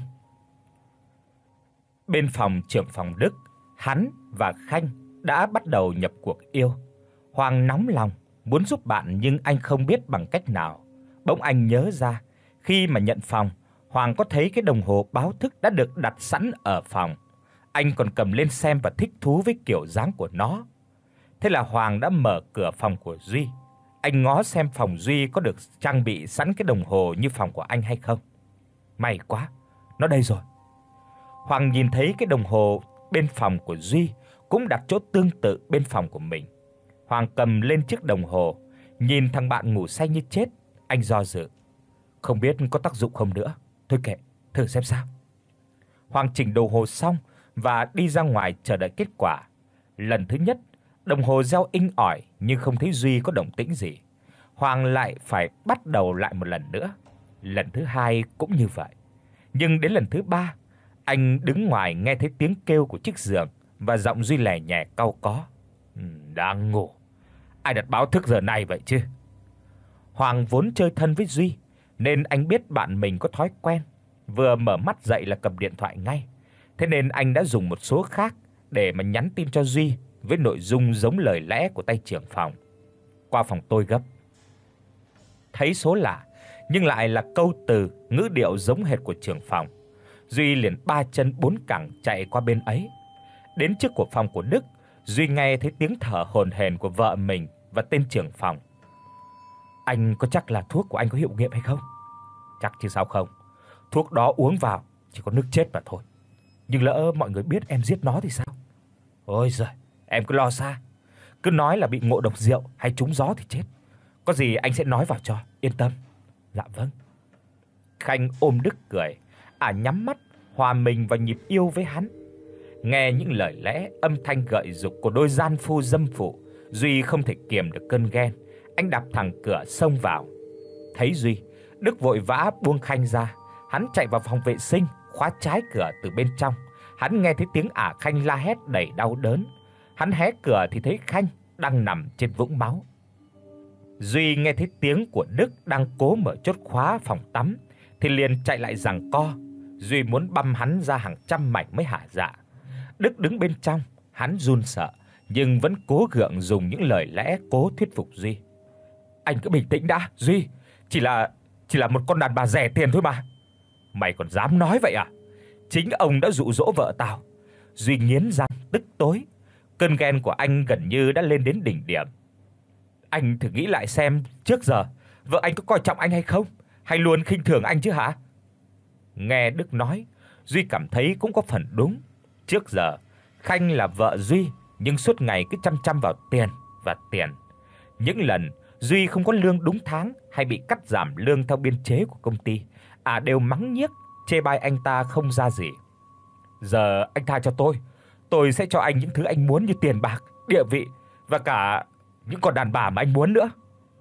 Bên phòng trưởng phòng Đức, hắn và Khanh đã bắt đầu nhập cuộc yêu. Hoàng nóng lòng muốn giúp bạn nhưng anh không biết bằng cách nào. Bỗng anh nhớ ra, Khi mà nhận phòng, Hoàng có thấy cái đồng hồ báo thức đã được đặt sẵn ở phòng. Anh còn cầm lên xem và thích thú với kiểu dáng của nó. Thế là Hoàng đã mở cửa phòng của Duy. Anh ngó xem phòng Duy có được trang bị sẵn cái đồng hồ như phòng của anh hay không. May quá, nó đây rồi. Hoàng nhìn thấy cái đồng hồ bên phòng của Duy cũng đặt chỗ tương tự bên phòng của mình. Hoàng cầm lên chiếc đồng hồ, nhìn thằng bạn ngủ say như chết, anh do dự. Không biết có tác dụng không nữa, thôi kệ, thử xem sao. Hoàng chỉnh đồng hồ xong và đi ra ngoài chờ đợi kết quả. Lần thứ nhất, đồng hồ reo inh ỏi nhưng không thấy Duy có động tĩnh gì. Hoàng lại phải bắt đầu lại một lần nữa. Lần thứ hai cũng như vậy. Nhưng đến lần thứ ba, anh đứng ngoài nghe thấy tiếng kêu của chiếc giường và giọng Duy lè nhẹ cau có. Ừ, đang ngủ. Ai đặt báo thức giờ này vậy chứ? Hoàng vốn chơi thân với Duy nên anh biết bạn mình có thói quen vừa mở mắt dậy là cầm điện thoại ngay. Thế nên anh đã dùng một số khác để mà nhắn tin cho Duy với nội dung giống lời lẽ của tay trưởng phòng. Qua phòng tôi gấp. Thấy số lạ nhưng lại là câu từ, ngữ điệu giống hệt của trưởng phòng. Duy liền ba chân bốn cẳng chạy qua bên ấy. Đến trước của phòng của Đức, Duy nghe thấy tiếng thở hổn hển của vợ mình và tên trưởng phòng. Anh có chắc là thuốc của anh có hiệu nghiệm hay không? Chắc chứ sao không. Thuốc đó uống vào chỉ có nước chết mà thôi. Nhưng lỡ mọi người biết em giết nó thì sao? Ôi giời, em cứ lo xa. Cứ nói là bị ngộ độc rượu hay trúng gió thì chết. Có gì anh sẽ nói vào cho, yên tâm. Dạ vâng. Khanh ôm Đức cười, ả nhắm mắt hòa mình vào nhịp yêu với hắn. Nghe những lời lẽ âm thanh gợi dục của đôi gian phu dâm phụ, Duy không thể kiềm được cơn ghen, anh đạp thẳng cửa xông vào. Thấy Duy, Đức vội vã buông Khanh ra, hắn chạy vào phòng vệ sinh, khóa trái cửa từ bên trong. Hắn nghe thấy tiếng ả Khanh la hét đầy đau đớn. Hắn hé cửa thì thấy Khanh đang nằm trên vũng máu. Duy nghe thấy tiếng của Đức đang cố mở chốt khóa phòng tắm thì liền chạy lại giằng co. Duy muốn băm hắn ra hàng trăm mảnh mới hả dạ. Đức đứng bên trong, hắn run sợ nhưng vẫn cố gượng dùng những lời lẽ cố thuyết phục Duy. Anh cứ bình tĩnh đã, Duy, chỉ là chỉ là một con đàn bà rẻ tiền thôi mà. Mày còn dám nói vậy à? Chính ông đã dụ dỗ vợ tao. Duy nghiến răng tức tối. Cơn ghen của anh gần như đã lên đến đỉnh điểm. Anh thử nghĩ lại xem, trước giờ vợ anh có coi trọng anh hay không, hay luôn khinh thường anh chứ hả? Nghe Đức nói, Duy cảm thấy cũng có phần đúng. Trước giờ, Khanh là vợ Duy nhưng suốt ngày cứ chăm chăm vào tiền và tiền. Những lần Duy không có lương đúng tháng hay bị cắt giảm lương theo biên chế của công ty, à đều mắng nhiếc, chê bai anh ta không ra gì. Giờ anh tha cho tôi, tôi sẽ cho anh những thứ anh muốn như tiền bạc, địa vị và cả những con đàn bà mà anh muốn nữa.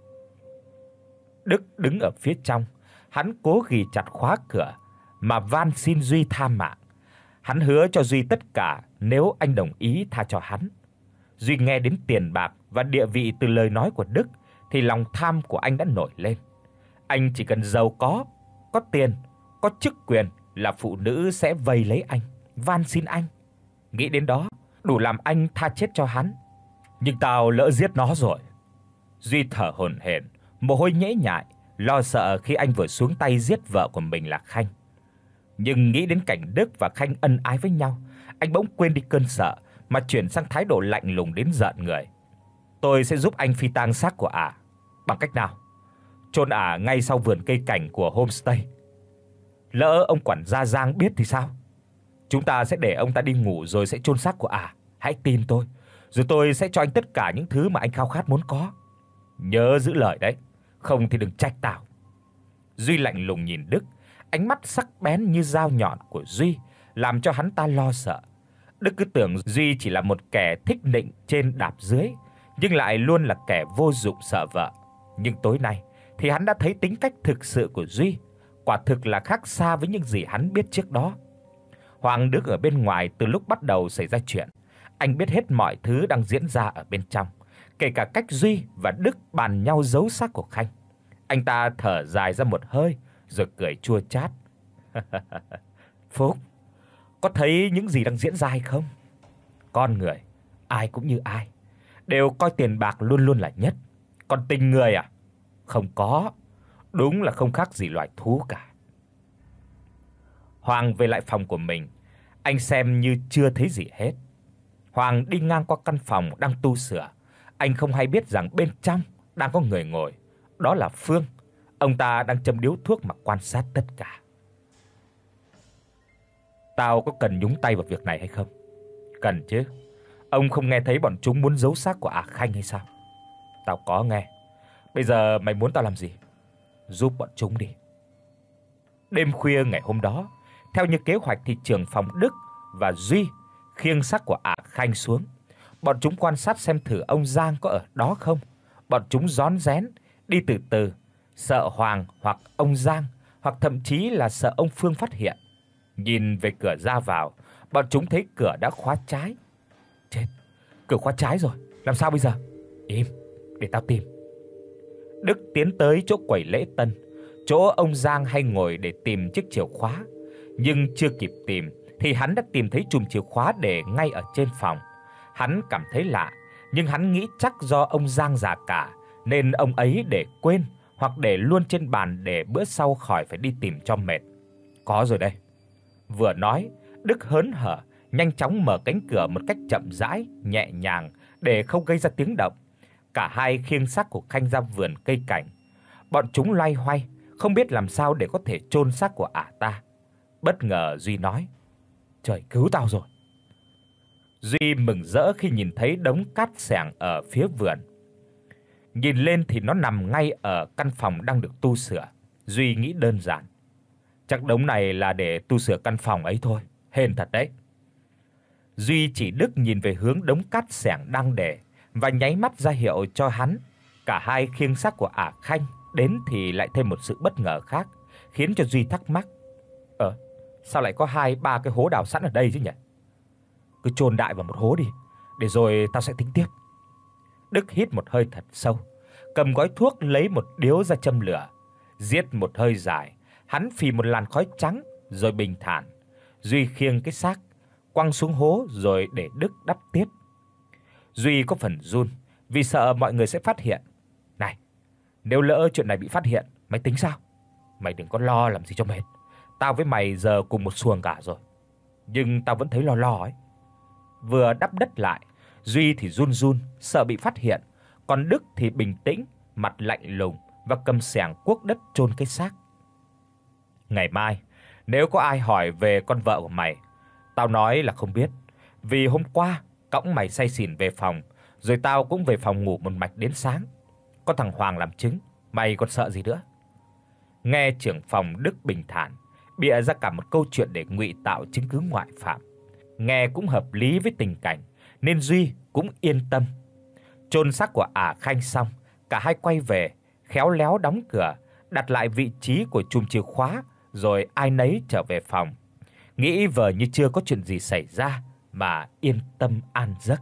Đức đứng ở phía trong, hắn cố ghì chặt khóa cửa mà van xin Duy tha mạng. Hắn hứa cho Duy tất cả nếu anh đồng ý tha cho hắn. Duy nghe đến tiền bạc và địa vị từ lời nói của Đức thì lòng tham của anh đã nổi lên. Anh chỉ cần giàu có, có tiền, có chức quyền là phụ nữ sẽ vây lấy anh, van xin anh. Nghĩ đến đó, đủ làm anh tha chết cho hắn. Nhưng tao lỡ giết nó rồi. Duy thở hổn hển, mồ hôi nhễ nhại, lo sợ khi anh vừa xuống tay giết vợ của mình là Khanh. Nhưng nghĩ đến cảnh Đức và Khanh ân ái với nhau, anh bỗng quên đi cơn sợ mà chuyển sang thái độ lạnh lùng đến giận người. Tôi sẽ giúp anh phi tang xác của ả. Bằng cách nào? Chôn ả ngay sau vườn cây cảnh của homestay. Lỡ ông quản gia Giang biết thì sao? Chúng ta sẽ để ông ta đi ngủ rồi sẽ chôn xác của ả. Hãy tin tôi, rồi tôi sẽ cho anh tất cả những thứ mà anh khao khát muốn có. Nhớ giữ lời đấy, không thì đừng trách tao. Duy lạnh lùng nhìn Đức, ánh mắt sắc bén như dao nhọn của Duy làm cho hắn ta lo sợ. Đức cứ tưởng Duy chỉ là một kẻ thích nịnh trên đạp dưới, nhưng lại luôn là kẻ vô dụng sợ vợ. Nhưng tối nay thì hắn đã thấy tính cách thực sự của Duy, quả thực là khác xa với những gì hắn biết trước đó. Hoàng Đức ở bên ngoài từ lúc bắt đầu xảy ra chuyện, anh biết hết mọi thứ đang diễn ra ở bên trong, kể cả cách Duy và Đức bàn nhau giấu xác của Khanh. Anh ta thở dài ra một hơi rồi cười chua chát. Phúc, có thấy những gì đang diễn ra hay không? Con người, ai cũng như ai, đều coi tiền bạc luôn luôn là nhất. Còn tình người à? Không có. Đúng là không khác gì loài thú cả. Hoàng về lại phòng của mình, anh xem như chưa thấy gì hết. Hoàng đi ngang qua căn phòng đang tu sửa, anh không hay biết rằng bên trong đang có người ngồi, đó là Phương. Ông ta đang châm điếu thuốc mà quan sát tất cả. Tao có cần nhúng tay vào việc này hay không? Cần chứ. Ông không nghe thấy bọn chúng muốn giấu xác của Ả Khanh hay sao? Tao có nghe. Bây giờ mày muốn tao làm gì? Giúp bọn chúng đi. Đêm khuya ngày hôm đó, theo như kế hoạch thì trưởng phòng Đức và Duy khiêng xác của Ả Khanh xuống. Bọn chúng quan sát xem thử ông Giang có ở đó không. Bọn chúng rón rén đi từ từ, sợ Hoàng hoặc ông Giang, hoặc thậm chí là sợ ông Phương phát hiện. Nhìn về cửa ra vào, bọn chúng thấy cửa đã khóa trái. Chết, cửa khóa trái rồi, làm sao bây giờ? Im, để tao tìm. Đức tiến tới chỗ quầy lễ tân, chỗ ông Giang hay ngồi để tìm chiếc chìa khóa, nhưng chưa kịp tìm thì hắn đã tìm thấy chùm chìa khóa để ngay ở trên phòng. Hắn cảm thấy lạ, nhưng hắn nghĩ chắc do ông Giang già cả nên ông ấy để quên hoặc để luôn trên bàn để bữa sau khỏi phải đi tìm cho mệt. Có rồi đây. Vừa nói, Đức hớn hở nhanh chóng mở cánh cửa một cách chậm rãi, nhẹ nhàng để không gây ra tiếng động. Cả hai khiêng xác của Khanh ra vườn cây cảnh. Bọn chúng loay hoay, không biết làm sao để có thể chôn xác của ả ta. Bất ngờ Duy nói: "Trời cứu tao rồi." Duy mừng rỡ khi nhìn thấy đống cát xẻng ở phía vườn. Nhìn lên thì nó nằm ngay ở căn phòng đang được tu sửa. Duy nghĩ đơn giản, chắc đống này là để tu sửa căn phòng ấy thôi, hên thật đấy. Duy chỉ Đức nhìn về hướng đống cát xẻng đang để và nháy mắt ra hiệu cho hắn. Cả hai khiêng xác của Ả Khanh đến thì lại thêm một sự bất ngờ khác, khiến cho Duy thắc mắc. Ờ, sao lại có hai ba cái hố đào sẵn ở đây chứ nhỉ? Cứ chôn đại vào một hố đi, để rồi tao sẽ tính tiếp. Đức hít một hơi thật sâu, cầm gói thuốc lấy một điếu ra châm lửa, giết một hơi dài, hắn phì một làn khói trắng rồi bình thản. Duy khiêng cái xác quăng xuống hố rồi để Đức đắp tiếp. Duy có phần run vì sợ mọi người sẽ phát hiện. "Này, nếu lỡ chuyện này bị phát hiện, mày tính sao? Mày đừng có lo làm gì cho mệt. Tao với mày giờ cùng một xuồng cả rồi." Nhưng tao vẫn thấy lo lo ấy. Vừa đắp đất lại, Duy thì run run sợ bị phát hiện, còn Đức thì bình tĩnh, mặt lạnh lùng và cầm xẻng cuốc đất chôn cái xác. "Ngày mai nếu có ai hỏi về con vợ của mày, tao nói là không biết, vì hôm qua cõng mày say xỉn về phòng, rồi tao cũng về phòng ngủ một mạch đến sáng. Có thằng Hoàng làm chứng, mày còn sợ gì nữa?" Nghe trưởng phòng Đức bình thản, bịa ra cả một câu chuyện để ngụy tạo chứng cứ ngoại phạm, nghe cũng hợp lý với tình cảnh, nên Duy cũng yên tâm. Chôn xác của Ả Khanh xong, cả hai quay về, khéo léo đóng cửa, đặt lại vị trí của chùm chìa khóa, rồi ai nấy trở về phòng, nghĩ vờ như chưa có chuyện gì xảy ra mà yên tâm an giấc.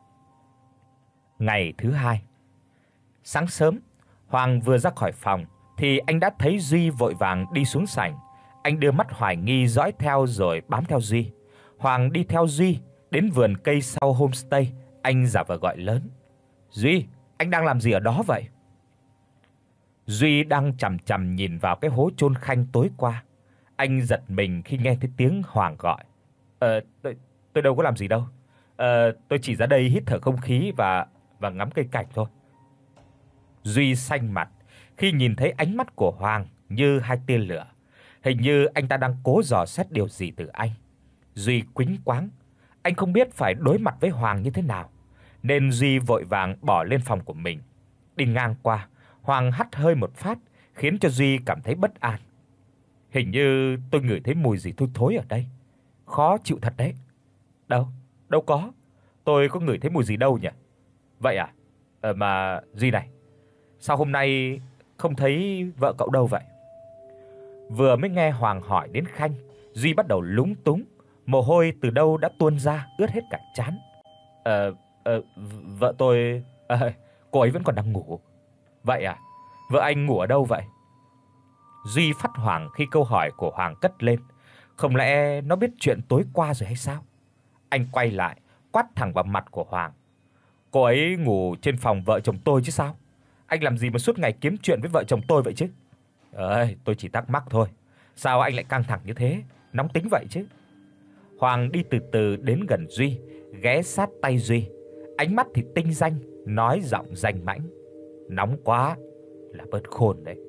Ngày thứ hai, sáng sớm, Hoàng vừa ra khỏi phòng thì anh đã thấy Duy vội vàng đi xuống sảnh. Anh đưa mắt hoài nghi dõi theo rồi bám theo Duy. Hoàng đi theo Duy đến vườn cây sau homestay, anh giả vờ gọi lớn: "Duy, anh đang làm gì ở đó vậy?" Duy đang chằm chằm nhìn vào cái hố chôn Khanh tối qua. Anh giật mình khi nghe thấy tiếng Hoàng gọi. "Ờ tôi tôi đâu có làm gì đâu. Ờ tôi chỉ ra đây hít thở không khí và và ngắm cây cảnh thôi." Duy xanh mặt khi nhìn thấy ánh mắt của Hoàng như hai tia lửa. Hình như anh ta đang cố dò xét điều gì từ anh. Duy quĩnh quáng, anh không biết phải đối mặt với Hoàng như thế nào, nên Duy vội vàng bỏ lên phòng của mình. Đi ngang qua, Hoàng hắt hơi một phát, khiến cho Duy cảm thấy bất an. "Hình như tôi ngửi thấy mùi gì thối thối ở đây. Khó chịu thật đấy." "Đâu, đâu có. Tôi có ngửi thấy mùi gì đâu nhỉ?" "Vậy à? Ờ mà Duy này, sao hôm nay không thấy vợ cậu đâu vậy?" Vừa mới nghe Hoàng hỏi đến Khanh, Duy bắt đầu lúng túng, mồ hôi từ đâu đã tuôn ra ướt hết cả trán. "Ờ ờ vợ tôi à, cô ấy vẫn còn đang ngủ." "Vậy à? Vợ anh ngủ ở đâu vậy?" Duy phát hoảng khi câu hỏi của Hoàng cất lên. Không lẽ nó biết chuyện tối qua rồi hay sao? Anh quay lại, quát thẳng vào mặt của Hoàng. "Cô ấy ngủ trên phòng vợ chồng tôi chứ sao? Anh làm gì mà suốt ngày kiếm chuyện với vợ chồng tôi vậy chứ?" Ơi, tôi chỉ thắc mắc thôi. Sao anh lại căng thẳng như thế? Nóng tính vậy chứ? Hoàng đi từ từ đến gần Duy, ghé sát tay Duy. Ánh mắt thì tinh danh, nói giọng danh mãnh. Nóng quá là bớt khôn đấy.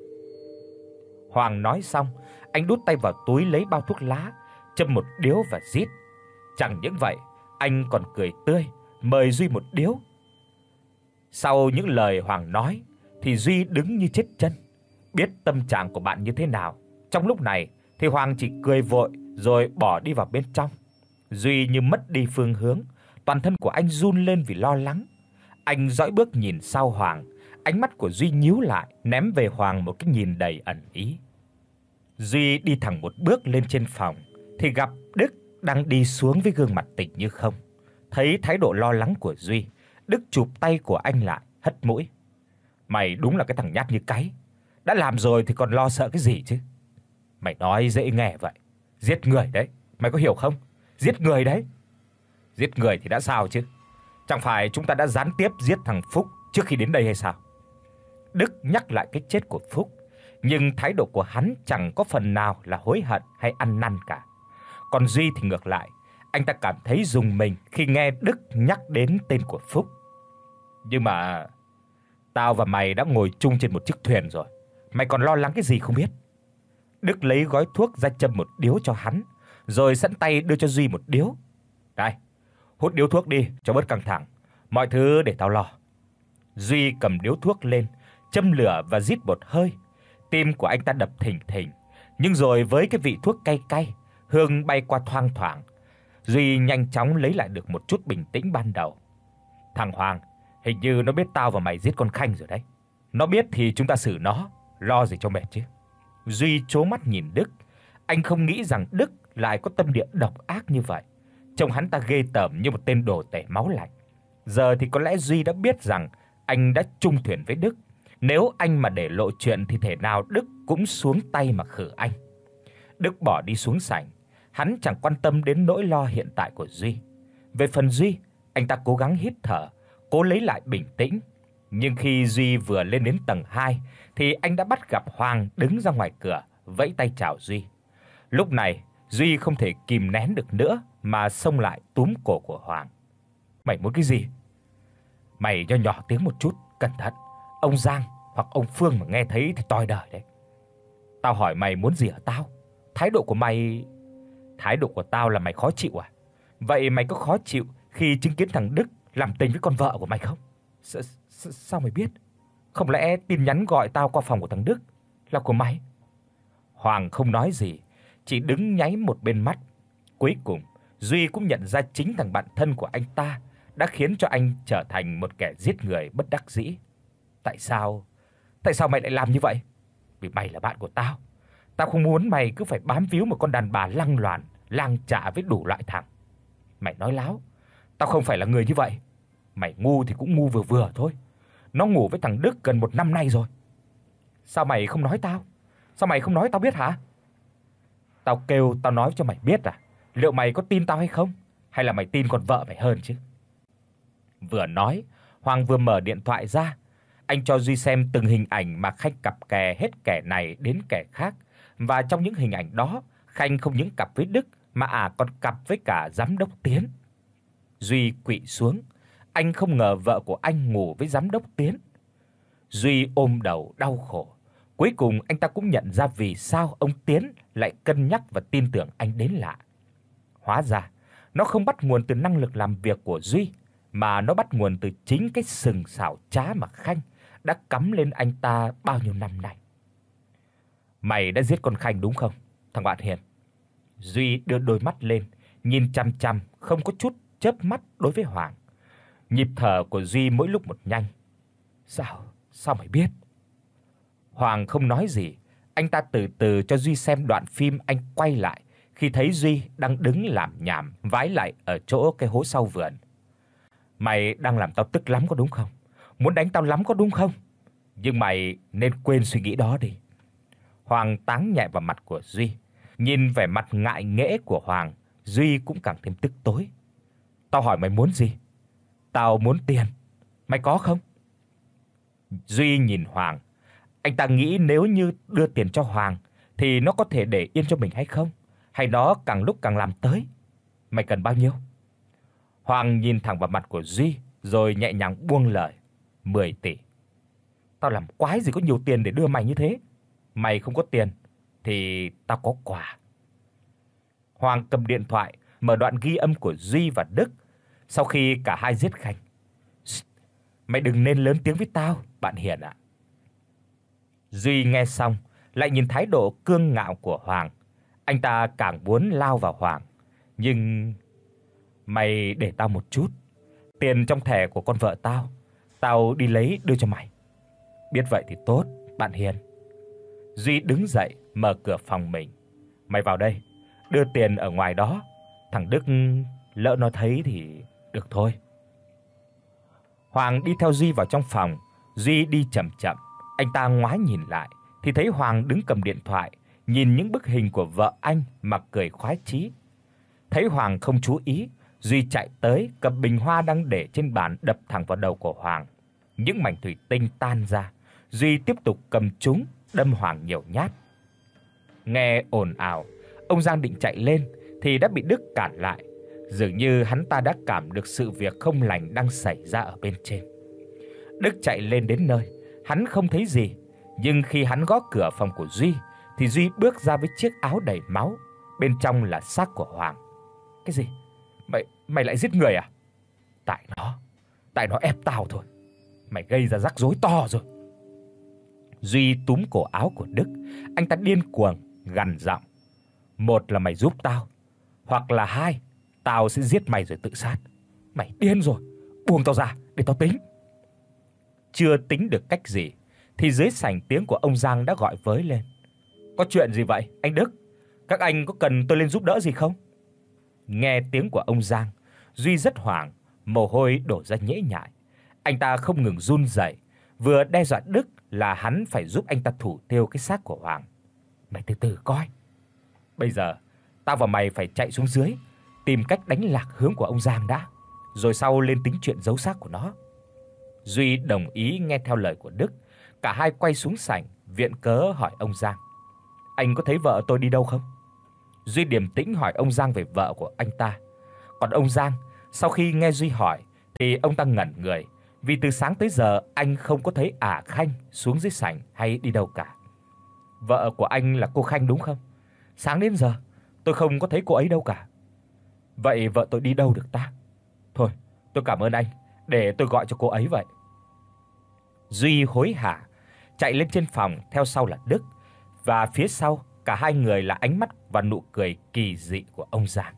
Hoàng nói xong, anh đút tay vào túi lấy bao thuốc lá, châm một điếu và rít. Chẳng những vậy, anh còn cười tươi, mời Duy một điếu. Sau những lời Hoàng nói thì Duy đứng như chết chân. Biết tâm trạng của bạn như thế nào, trong lúc này thì Hoàng chỉ cười vội rồi bỏ đi vào bên trong. Duy như mất đi phương hướng, toàn thân của anh run lên vì lo lắng. Anh dõi bước nhìn sau Hoàng, ánh mắt của Duy nhíu lại, ném về Hoàng một cái nhìn đầy ẩn ý. Duy đi thẳng một bước lên trên phòng thì gặp Đức đang đi xuống với gương mặt tỉnh như không. Thấy thái độ lo lắng của Duy, Đức chụp tay của anh lại, hất mũi. Mày đúng là cái thằng nhát như cái. Đã làm rồi thì còn lo sợ cái gì chứ? Mày nói dễ nghe vậy. Giết người đấy, mày có hiểu không? Giết người đấy. Giết người thì đã sao chứ? Chẳng phải chúng ta đã gián tiếp giết thằng Phúc trước khi đến đây hay sao? Đức nhắc lại cái chết của Phúc, nhưng thái độ của hắn chẳng có phần nào là hối hận hay ăn năn cả. Còn Duy thì ngược lại, anh ta cảm thấy rùng mình khi nghe Đức nhắc đến tên của Phúc. Nhưng mà tao và mày đã ngồi chung trên một chiếc thuyền rồi, mày còn lo lắng cái gì không biết? Đức lấy gói thuốc ra châm một điếu cho hắn, rồi sẵn tay đưa cho Duy một điếu. Đây, hút điếu thuốc đi cho bớt căng thẳng, mọi thứ để tao lo. Duy cầm điếu thuốc lên, châm lửa và rít một hơi. Tim của anh ta đập thình thình, nhưng rồi với cái vị thuốc cay cay, hương bay qua thoang thoảng, Duy nhanh chóng lấy lại được một chút bình tĩnh ban đầu. Thằng Hoàng, hình như nó biết tao và mày giết con Khanh rồi đấy. Nó biết thì chúng ta xử nó, lo gì cho mệt chứ. Duy trố mắt nhìn Đức, anh không nghĩ rằng Đức lại có tâm địa độc ác như vậy. Trông hắn ta ghê tởm như một tên đồ tể máu lạnh. Giờ thì có lẽ Duy đã biết rằng anh đã chung thuyền với Đức. Nếu anh mà để lộ chuyện thì thể nào Đức cũng xuống tay mà khử anh. Đức bỏ đi xuống sảnh, hắn chẳng quan tâm đến nỗi lo hiện tại của Duy. Về phần Duy, anh ta cố gắng hít thở, cố lấy lại bình tĩnh. Nhưng khi Duy vừa lên đến tầng hai thì anh đã bắt gặp Hoàng đứng ra ngoài cửa, vẫy tay chào Duy. Lúc này, Duy không thể kìm nén được nữa mà xông lại túm cổ của Hoàng. Mày muốn cái gì? Mày nho nhỏ tiếng một chút, cẩn thận. Ông Giang hoặc ông Phương mà nghe thấy thì toi đời đấy. Tao hỏi mày muốn gì ở tao? Thái độ của mày... Thái độ của tao là mày khó chịu à? Vậy mày có khó chịu khi chứng kiến thằng Đức làm tình với con vợ của mày không? S- s- sao mày biết? Không lẽ tin nhắn gọi tao qua phòng của thằng Đức là của mày? Hoàng không nói gì, chỉ đứng nháy một bên mắt. Cuối cùng, Duy cũng nhận ra chính thằng bạn thân của anh ta đã khiến cho anh trở thành một kẻ giết người bất đắc dĩ. Tại sao? Tại sao mày lại làm như vậy? Vì mày là bạn của tao. Tao không muốn mày cứ phải bám víu một con đàn bà lăng loàn, lang chạ với đủ loại thằng. Mày nói láo. Tao không phải là người như vậy. Mày ngu thì cũng ngu vừa vừa thôi. Nó ngủ với thằng Đức gần một năm nay rồi. Sao mày không nói tao? Sao mày không nói tao biết hả? Tao kêu tao nói cho mày biết à? Liệu mày có tin tao hay không? Hay là mày tin con vợ mày hơn chứ? Vừa nói, Hoàng vừa mở điện thoại ra. Anh cho Duy xem từng hình ảnh mà Khanh cặp kè hết kẻ này đến kẻ khác, và trong những hình ảnh đó, Khanh không những cặp với Đức mà à còn cặp với cả giám đốc Tiến. Duy quỵ xuống, anh không ngờ vợ của anh ngủ với giám đốc Tiến. Duy ôm đầu đau khổ. Cuối cùng anh ta cũng nhận ra vì sao ông Tiến lại cân nhắc và tin tưởng anh đến lạ. Hóa ra, nó không bắt nguồn từ năng lực làm việc của Duy, mà nó bắt nguồn từ chính cái sừng sảo trá mà Khanh đã cắm lên anh ta bao nhiêu năm nay. Mày đã giết con Khanh đúng không, thằng bạn hiền? Duy đưa đôi mắt lên, nhìn chằm chằm không có chút chớp mắt đối với Hoàng. Nhịp thở của Duy mỗi lúc một nhanh. Sao? Sao mày biết? Hoàng không nói gì, anh ta từ từ cho Duy xem đoạn phim anh quay lại khi thấy Duy đang đứng lảm nhảm vái lại ở chỗ cái hố sau vườn. Mày đang làm tao tức lắm có đúng không? Muốn đánh tao lắm có đúng không? Nhưng mày nên quên suy nghĩ đó đi. Hoàng táng nhẹ vào mặt của Duy. Nhìn vẻ mặt ngại nghễ của Hoàng, Duy cũng càng thêm tức tối. Tao hỏi mày muốn gì? Tao muốn tiền. Mày có không? Duy nhìn Hoàng, Anh ta nghĩ nếu như đưa tiền cho Hoàng thì nó có thể để yên cho mình hay không, hay nó càng lúc càng làm tới. Mày cần bao nhiêu? Hoàng nhìn thẳng vào mặt của Duy rồi nhẹ nhàng buông lời, mười tỷ. Tao làm quái gì có nhiều tiền để đưa mày như thế. Mày không có tiền thì tao có quà. Hoàng cầm điện thoại, mở đoạn ghi âm của Duy và Đức sau khi cả hai giết Khanh. Mày đừng nên lớn tiếng với tao, bạn Hiền ạ. Duy nghe xong, lại nhìn thái độ cương ngạo của Hoàng, anh ta càng muốn lao vào Hoàng. Nhưng mày để tao một chút, tiền trong thẻ của con vợ tao, tao đi lấy đưa cho mày. Biết vậy thì tốt, bạn Hiền. Duy đứng dậy mở cửa phòng mình. Mày vào đây, đưa tiền ở ngoài đó, thằng Đức lỡ nó thấy thì được thôi. Hoàng đi theo Duy vào trong phòng, Duy đi chậm chậm, anh ta ngoái nhìn lại thì thấy Hoàng đứng cầm điện thoại, nhìn những bức hình của vợ anh mà cười khoái chí. Thấy Hoàng không chú ý, Duy chạy tới cầm bình hoa đang để trên bàn đập thẳng vào đầu của Hoàng. Những mảnh thủy tinh tan ra, Duy tiếp tục cầm chúng đâm Hoàng nhiều nhát. Nghe ồn ào, ông Giang định chạy lên thì đã bị Đức cản lại. Dường như hắn ta đã cảm được sự việc không lành đang xảy ra ở bên trên. Đức chạy lên đến nơi, hắn không thấy gì, nhưng khi hắn gõ cửa phòng của Duy thì Duy bước ra với chiếc áo đầy máu, bên trong là xác của Hoàng. Cái gì? Mày mày lại giết người à? Tại nó, tại nó ép tao thôi. Mày gây ra rắc rối to rồi. Duy túm cổ áo của Đức, anh ta điên cuồng gằn giọng. Một là mày giúp tao, hoặc là hai, tao sẽ giết mày rồi tự sát. Mày điên rồi, buông tao ra để tao tính. Chưa tính được cách gì thì dưới sảnh tiếng của ông Giang đã gọi với lên. Có chuyện gì vậy, anh Đức? Các anh có cần tôi lên giúp đỡ gì không? Nghe tiếng của ông Giang, Duy rất hoảng, mồ hôi đổ ra nhễ nhại. Anh ta không ngừng run rẩy, vừa đe dọa Đức là hắn phải giúp anh ta thủ tiêu cái xác của Hoàng. Mày từ từ coi. Bây giờ, tao và mày phải chạy xuống dưới, tìm cách đánh lạc hướng của ông Giang đã, rồi sau lên tính chuyện giấu xác của nó. Duy đồng ý nghe theo lời của Đức, cả hai quay xuống sảnh, viện cớ hỏi ông Giang. Anh có thấy vợ tôi đi đâu không? Duy điềm tĩnh hỏi ông Giang về vợ của anh ta. Còn ông Giang, sau khi nghe Duy hỏi thì ông ta ngẩn người, vì từ sáng tới giờ anh không có thấy ả Khanh xuống dưới sảnh hay đi đâu cả. Vợ của anh là cô Khanh đúng không? Sáng đến giờ tôi không có thấy cô ấy đâu cả. Vậy vợ tôi đi đâu được ta? Thôi, tôi cảm ơn anh, để tôi gọi cho cô ấy vậy. Duy hối hả chạy lên trên phòng, theo sau là Đức, và phía sau cả hai người là ánh mắt và nụ cười kỳ dị của ông Giang.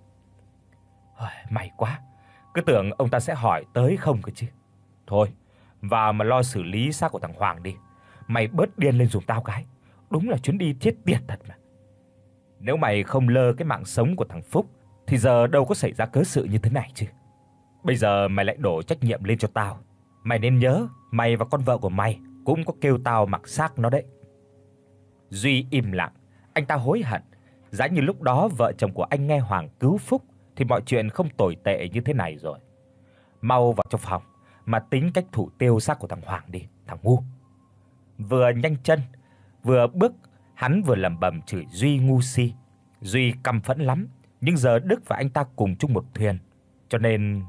May quá, cứ tưởng ông ta sẽ hỏi tới không cơ chứ. Thôi, vào mà lo xử lý xác của thằng Hoàng đi. Mày bớt điên lên giùm tao cái. Đúng là chuyến đi chết tiệt thật mà. Nếu mày không lơ cái mạng sống của thằng Phúc thì giờ đâu có xảy ra cớ sự như thế này chứ. Bây giờ mày lại đổ trách nhiệm lên cho tao. Mày nên nhớ, mày và con vợ của mày cũng có kêu tao mặc xác nó đấy. Duy im lặng, anh ta hối hận. Giá như lúc đó vợ chồng của anh nghe Hoàng cứu Phúc thì mọi chuyện không tồi tệ như thế này rồi. Mau vào trong phòng mà tính cách thủ tiêu xác của thằng Hoàng đi, thằng ngu. Vừa nhanh chân, vừa bước, hắn vừa lẩm bẩm chửi Duy ngu si. Duy căm phẫn lắm, nhưng giờ Đức và anh ta cùng chung một thuyền, cho nên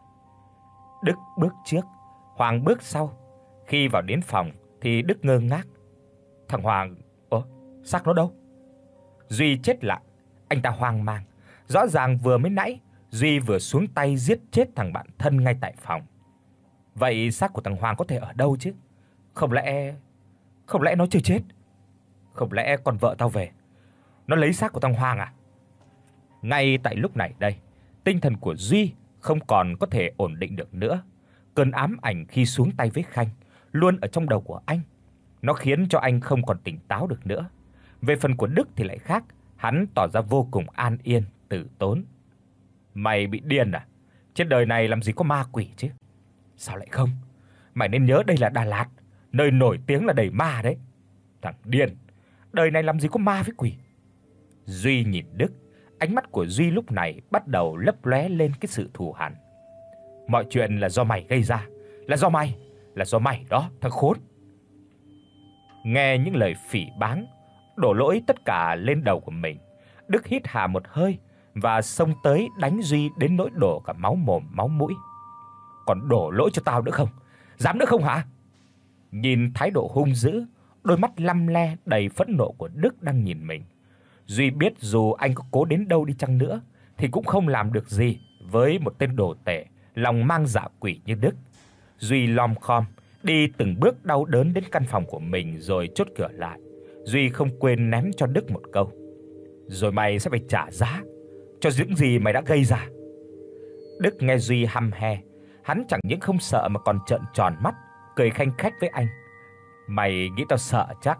Đức bước trước, Hoàng bước sau. Khi vào đến phòng thì Đức ngơ ngác. Thằng Hoàng, ơ, xác nó đâu? Duy chết lặng, anh ta hoang mang. Rõ ràng vừa mới nãy Duy vừa xuống tay giết chết thằng bạn thân ngay tại phòng. Vậy xác của thằng Hoàng có thể ở đâu chứ? Không lẽ không lẽ nó chưa chết? Không lẽ con vợ tao về, nó lấy xác của thằng Hoàng à? Ngay tại lúc này đây, tinh thần của Duy không còn có thể ổn định được nữa. Cơn ám ảnh khi xuống tay với Khanh luôn ở trong đầu của anh. Nó khiến cho anh không còn tỉnh táo được nữa. Về phần của Đức thì lại khác, hắn tỏ ra vô cùng an yên, từ tốn. Mày bị điên à? Trên đời này làm gì có ma quỷ chứ? Sao lại không? Mày nên nhớ đây là Đà Lạt, nơi nổi tiếng là đầy ma đấy. Thằng điên, đời này làm gì có ma với quỷ. Duy nhìn Đức, ánh mắt của Duy lúc này bắt đầu lấp lóe lên cái sự thù hằn. Mọi chuyện là do mày gây ra, là do mày, là do mày đó, thằng khốn. Nghe những lời phỉ báng, đổ lỗi tất cả lên đầu của mình, Đức hít hà một hơi và xông tới đánh Duy đến nỗi đổ cả máu mồm máu mũi. Còn đổ lỗi cho tao nữa không? Dám nữa không hả? Nhìn thái độ hung dữ, đôi mắt lăm le đầy phẫn nộ của Đức đang nhìn mình, Duy biết dù anh có cố đến đâu đi chăng nữa thì cũng không làm được gì với một tên đồ tể lòng mang dạ quỷ như Đức. Duy lom khom đi từng bước đau đớn đến căn phòng của mình rồi chốt cửa lại. Duy không quên ném cho Đức một câu: "Rồi mày sẽ phải trả giá cho những gì mày đã gây ra." Đức nghe Duy hăm he, hắn chẳng những không sợ mà còn trợn tròn mắt, cười khanh khách với anh: "Mày nghĩ tao sợ chắc?"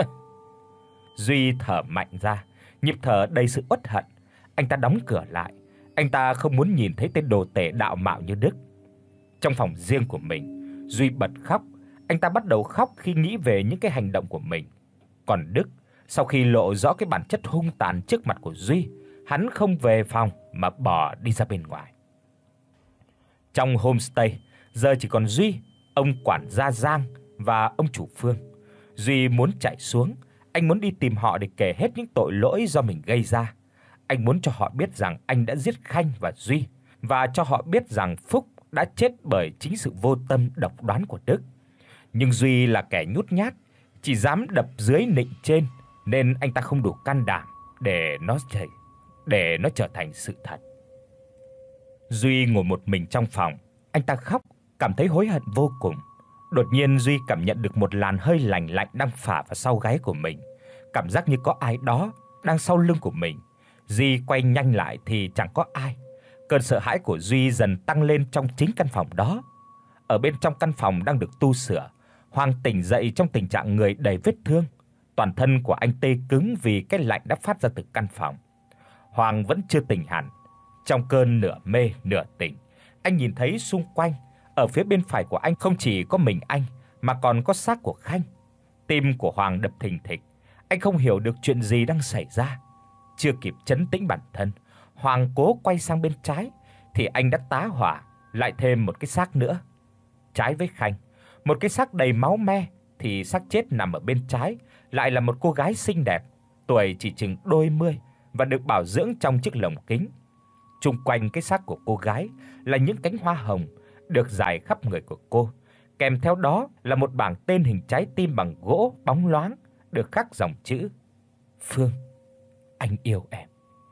Duy thở mạnh ra, nhịp thở đầy sự uất hận. Anh ta đóng cửa lại, anh ta không muốn nhìn thấy tên đồ tể đạo mạo như Đức. Trong phòng riêng của mình, Duy bật khóc. Anh ta bắt đầu khóc khi nghĩ về những cái hành động của mình. Còn Đức, sau khi lộ rõ cái bản chất hung tàn trước mặt của Duy, hắn không về phòng mà bỏ đi ra bên ngoài. Trong homestay, giờ chỉ còn Duy, ông quản gia Giang và ông chủ Phương. Duy muốn chạy xuống, anh muốn đi tìm họ để kể hết những tội lỗi do mình gây ra. Anh muốn cho họ biết rằng anh đã giết Khanh và Duy, và cho họ biết rằng Phúc đã chết bởi chính sự vô tâm độc đoán của Đức. Nhưng Duy là kẻ nhút nhát, chỉ dám đập dưới nịnh trên, nên anh ta không đủ can đảm để nó trở để nó trở thành sự thật. Duy ngồi một mình trong phòng, anh ta khóc, cảm thấy hối hận vô cùng. Đột nhiên Duy cảm nhận được một làn hơi lạnh lạnh đang phả vào sau gáy của mình, cảm giác như có ai đó đang sau lưng của mình. Duy quay nhanh lại thì chẳng có ai. Cơn sợ hãi của Duy dần tăng lên trong chính căn phòng đó. Ở bên trong căn phòng đang được tu sửa, Hoàng tỉnh dậy trong tình trạng người đầy vết thương. Toàn thân của anh tê cứng vì cái lạnh đã phát ra từ căn phòng. Hoàng vẫn chưa tỉnh hẳn. Trong cơn nửa mê nửa tỉnh, anh nhìn thấy xung quanh, ở phía bên phải của anh không chỉ có mình anh mà còn có xác của Khanh. Tim của Hoàng đập thình thịch, anh không hiểu được chuyện gì đang xảy ra. Chưa kịp trấn tĩnh bản thân, Hoàng cố quay sang bên trái thì anh đã tá hỏa lại thêm một cái xác nữa. Trái với Khanh, một cái xác đầy máu me thì xác chết nằm ở bên trái lại là một cô gái xinh đẹp, tuổi chỉ chừng đôi mươi và được bảo dưỡng trong chiếc lồng kính. Xung quanh cái xác của cô gái là những cánh hoa hồng được rải khắp người của cô, kèm theo đó là một bảng tên hình trái tim bằng gỗ bóng loáng được khắc dòng chữ: "Phương, anh yêu em."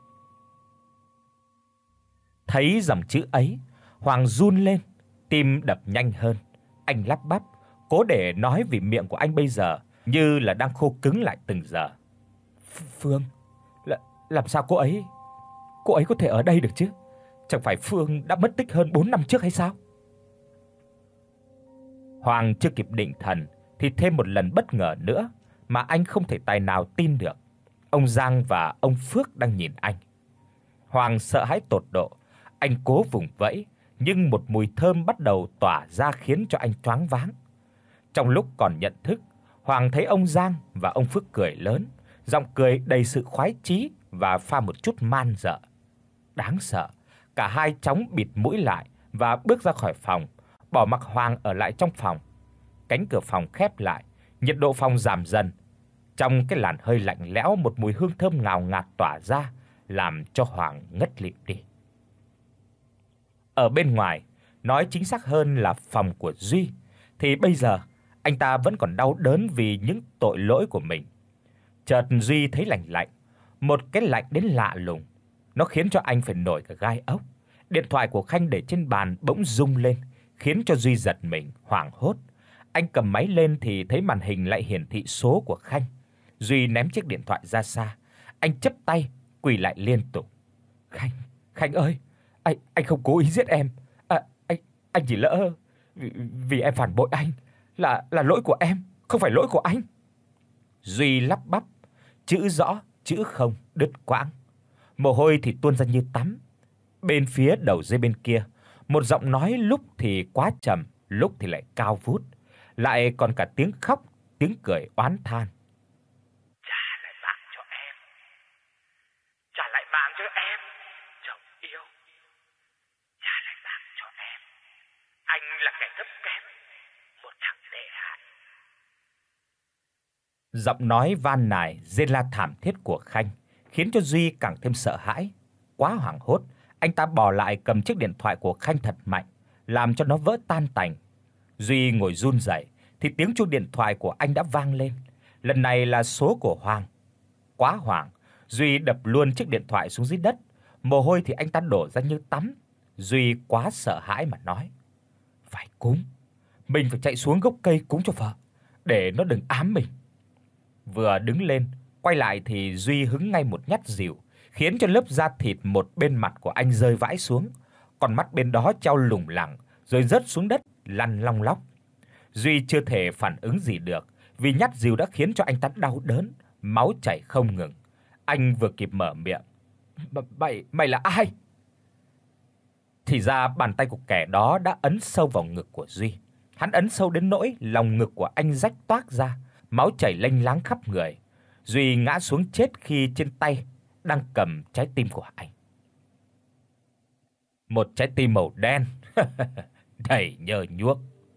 Thấy dòng chữ ấy, Hoàng run lên, tim đập nhanh hơn. Anh lắp bắp, cố để nói vì miệng của anh bây giờ như là đang khô cứng lại từng giờ. "Phương, là làm sao cô ấy cô ấy có thể ở đây được chứ? Chẳng phải Phương đã mất tích hơn bốn năm trước hay sao?" Hoàng chưa kịp định thần thì thêm một lần bất ngờ nữa mà anh không thể tài nào tin được. Ông Giang và ông Phước đang nhìn anh. Hoàng sợ hãi tột độ, anh cố vùng vẫy, nhưng một mùi thơm bắt đầu tỏa ra khiến cho anh choáng váng. Trong lúc còn nhận thức, Hoàng thấy ông Giang và ông Phước cười lớn, giọng cười đầy sự khoái chí và pha một chút man dợ. Đáng sợ, cả hai chóng bịt mũi lại và bước ra khỏi phòng, bỏ mặc Hoàng ở lại trong phòng. Cánh cửa phòng khép lại, nhiệt độ phòng giảm dần. Trong cái làn hơi lạnh lẽo, một mùi hương thơm ngào ngạt tỏa ra, làm cho Hoàng ngất lịm đi. Ở bên ngoài, nói chính xác hơn là phòng của Duy, thì bây giờ anh ta vẫn còn đau đớn vì những tội lỗi của mình. Chợt Duy thấy lạnh lạnh, một cái lạnh đến lạ lùng. Nó khiến cho anh phải nổi cả gai ốc. Điện thoại của Khanh để trên bàn bỗng rung lên, khiến cho Duy giật mình, hoảng hốt. Anh cầm máy lên thì thấy màn hình lại hiển thị số của Khanh. Duy ném chiếc điện thoại ra xa, anh chắp tay quỳ lại liên tục. "Khanh, Khanh ơi, anh anh không cố ý giết em. À, anh anh chỉ lỡ vì, vì em phản bội anh, là là lỗi của em, không phải lỗi của anh." Duy lắp bắp, chữ rõ, chữ không đứt quãng. Mồ hôi thì tuôn ra như tắm. Bên phía đầu dây bên kia, một giọng nói lúc thì quá trầm, lúc thì lại cao vút, lại còn cả tiếng khóc, tiếng cười oán than. "Trả lại mạng cho em. Trả lại mạng cho em, chồng yêu. Trả lại mạng cho em. Anh là kẻ thấp kém, một thằng tệ hại." Giọng nói van nài, rên la thảm thiết của Khanh khiến cho Duy càng thêm sợ hãi. Quá hoảng hốt, anh ta bò lại cầm chiếc điện thoại của Khanh thật mạnh, làm cho nó vỡ tan tành. Duy ngồi run rẩy thì tiếng chuông điện thoại của anh đã vang lên. Lần này là số của Hoàng. Quá hoảng, Duy đập luôn chiếc điện thoại xuống dưới đất, mồ hôi thì anh ta đổ ra như tắm. Duy quá sợ hãi mà nói: "Phải cúng, mình phải chạy xuống gốc cây cúng cho vợ, để nó đừng ám mình." Vừa đứng lên, quay lại thì Duy hứng ngay một nhát dìu, khiến cho lớp da thịt một bên mặt của anh rơi vãi xuống, còn mắt bên đó treo lủng lẳng rồi rớt xuống đất lăn long lóc. Duy chưa thể phản ứng gì được, vì nhát dìu đã khiến cho anh ta đau đớn, máu chảy không ngừng. Anh vừa kịp mở miệng: "Mày mày là ai?" Thì ra bàn tay của kẻ đó đã ấn sâu vào ngực của Duy. Hắn ấn sâu đến nỗi lòng ngực của anh rách toác ra, máu chảy lênh láng khắp người. Duy ngã xuống chết khi trên tay đang cầm trái tim của anh. Một trái tim màu đen, đầy nhơ nhuốc.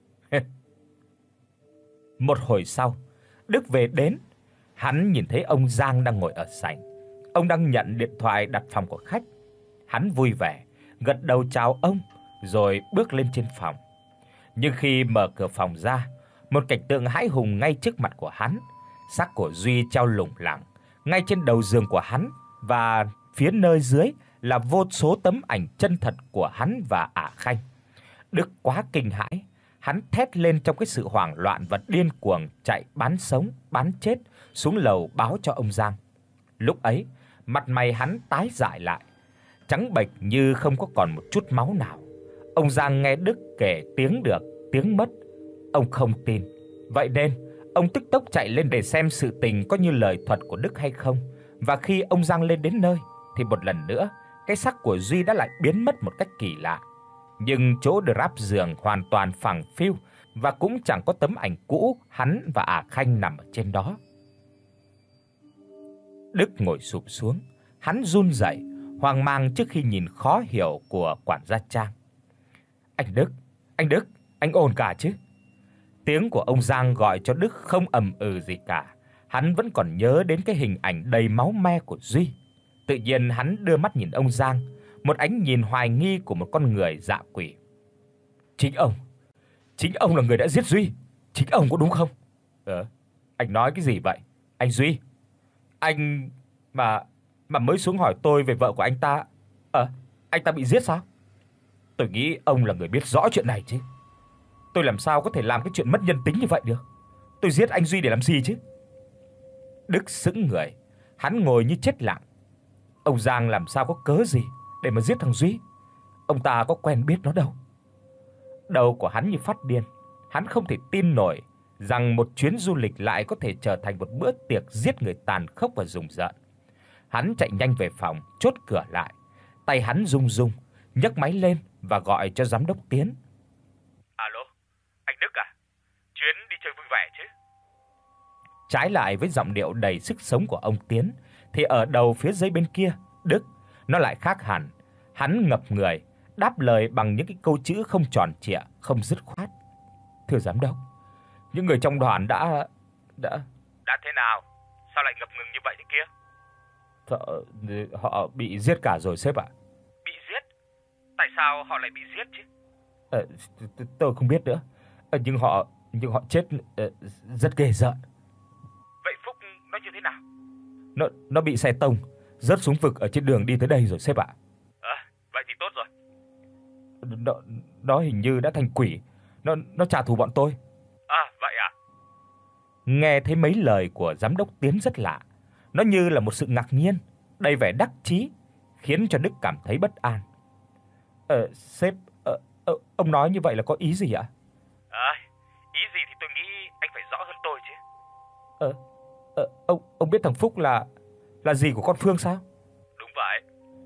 Một hồi sau, Đức về đến, hắn nhìn thấy ông Giang đang ngồi ở sảnh. Ông đang nhận điện thoại đặt phòng của khách. Hắn vui vẻ gật đầu chào ông rồi bước lên trên phòng. Nhưng khi mở cửa phòng ra, một cảnh tượng hãi hùng ngay trước mặt của hắn. Xác của Duy treo lủng lẳng ngay trên đầu giường của hắn, và phía nơi dưới là vô số tấm ảnh chân thật của hắn và Ả Khanh. Đức quá kinh hãi, hắn thét lên trong cái sự hoảng loạn và điên cuồng, chạy bán sống bán chết xuống lầu báo cho ông Giang. Lúc ấy, mặt mày hắn tái dại lại, trắng bệch như không có còn một chút máu nào. Ông Giang nghe Đức kể tiếng được, tiếng mất, ông không tin. Vậy nên, ông tức tốc chạy lên để xem sự tình có như lời thuật của Đức hay không. Và khi ông Giang lên đến nơi thì một lần nữa, cái xác của Duy đã lại biến mất một cách kỳ lạ. Nhưng chỗ drap giường hoàn toàn phẳng phiu, và cũng chẳng có tấm ảnh cũ hắn và Ả Khanh nằm ở trên đó. Đức ngồi xụp xuống, hắn run rẩy, hoang mang trước khi nhìn khó hiểu của quản gia Trang. "Anh Đức, anh Đức, anh ổn cả chứ?" Tiếng của ông Giang gọi cho Đức không ầm ừ gì cả. Hắn vẫn còn nhớ đến cái hình ảnh đầy máu me của Duy. Tự nhiên hắn đưa mắt nhìn ông Giang, một ánh nhìn hoài nghi của một con người dạ quỷ. "Chính ông, chính ông là người đã giết Duy, chính ông có đúng không?" "Ờ, anh nói cái gì vậy? Anh Duy, anh mà mà mới xuống hỏi tôi về vợ của anh ta. Ờ, anh ta bị giết sao? Tôi nghĩ ông là người biết rõ chuyện này chứ. Tôi làm sao có thể làm cái chuyện mất nhân tính như vậy được? Tôi giết anh Duy để làm gì chứ?" Đức sững người, hắn ngồi như chết lặng. Ông Giang làm sao có cớ gì để mà giết thằng Duy? Ông ta có quen biết nó đâu. Đầu của hắn như phát điên, hắn không thể tin nổi rằng một chuyến du lịch lại có thể trở thành một bữa tiệc giết người tàn khốc và rùng rợn. Hắn chạy nhanh về phòng, chốt cửa lại. Tay hắn run run, nhấc máy lên và gọi cho giám đốc Tiến. "Alo, anh Đức à? Chuyến đi chơi vui vẻ chứ?" Trái lại với giọng điệu đầy sức sống của ông Tiến, thì ở đầu phía dưới bên kia, Đức, nó lại khác hẳn. Hắn ngập người, đáp lời bằng những cái câu chữ không tròn trịa, không dứt khoát. "Thưa giám đốc, những người trong đoàn đã đã "Đã thế nào? Sao lại ngập ngừng như vậy thế kia?" Họ, họ bị giết cả rồi sếp ạ." "Bị giết? Tại sao họ lại bị giết chứ?" Ờ, tôi không biết nữa. Ờ, nhưng họ nhưng họ chết ờ, rất ghê rợn. "Vậy Phúc nó như thế nào?" Nó nó bị xe tông rớt xuống vực ở trên đường đi tới đây rồi sếp ạ." "Ờ, vậy thì tốt rồi." Nó nó hình như đã thành quỷ. Nó nó trả thù bọn tôi." "À, vậy à?" Nghe thấy mấy lời của giám đốc Tiến rất lạ. Nó như là một sự ngạc nhiên, đầy vẻ đắc chí, khiến cho Đức cảm thấy bất an. "Ờ sếp, ờ, ờ, ông nói như vậy là có ý gì ạ?" "À, ý gì thì tôi nghĩ anh phải rõ hơn tôi chứ." Ờ, ờ ông ông biết thằng Phúc là là gì của con Phương sao?" "Đúng vậy."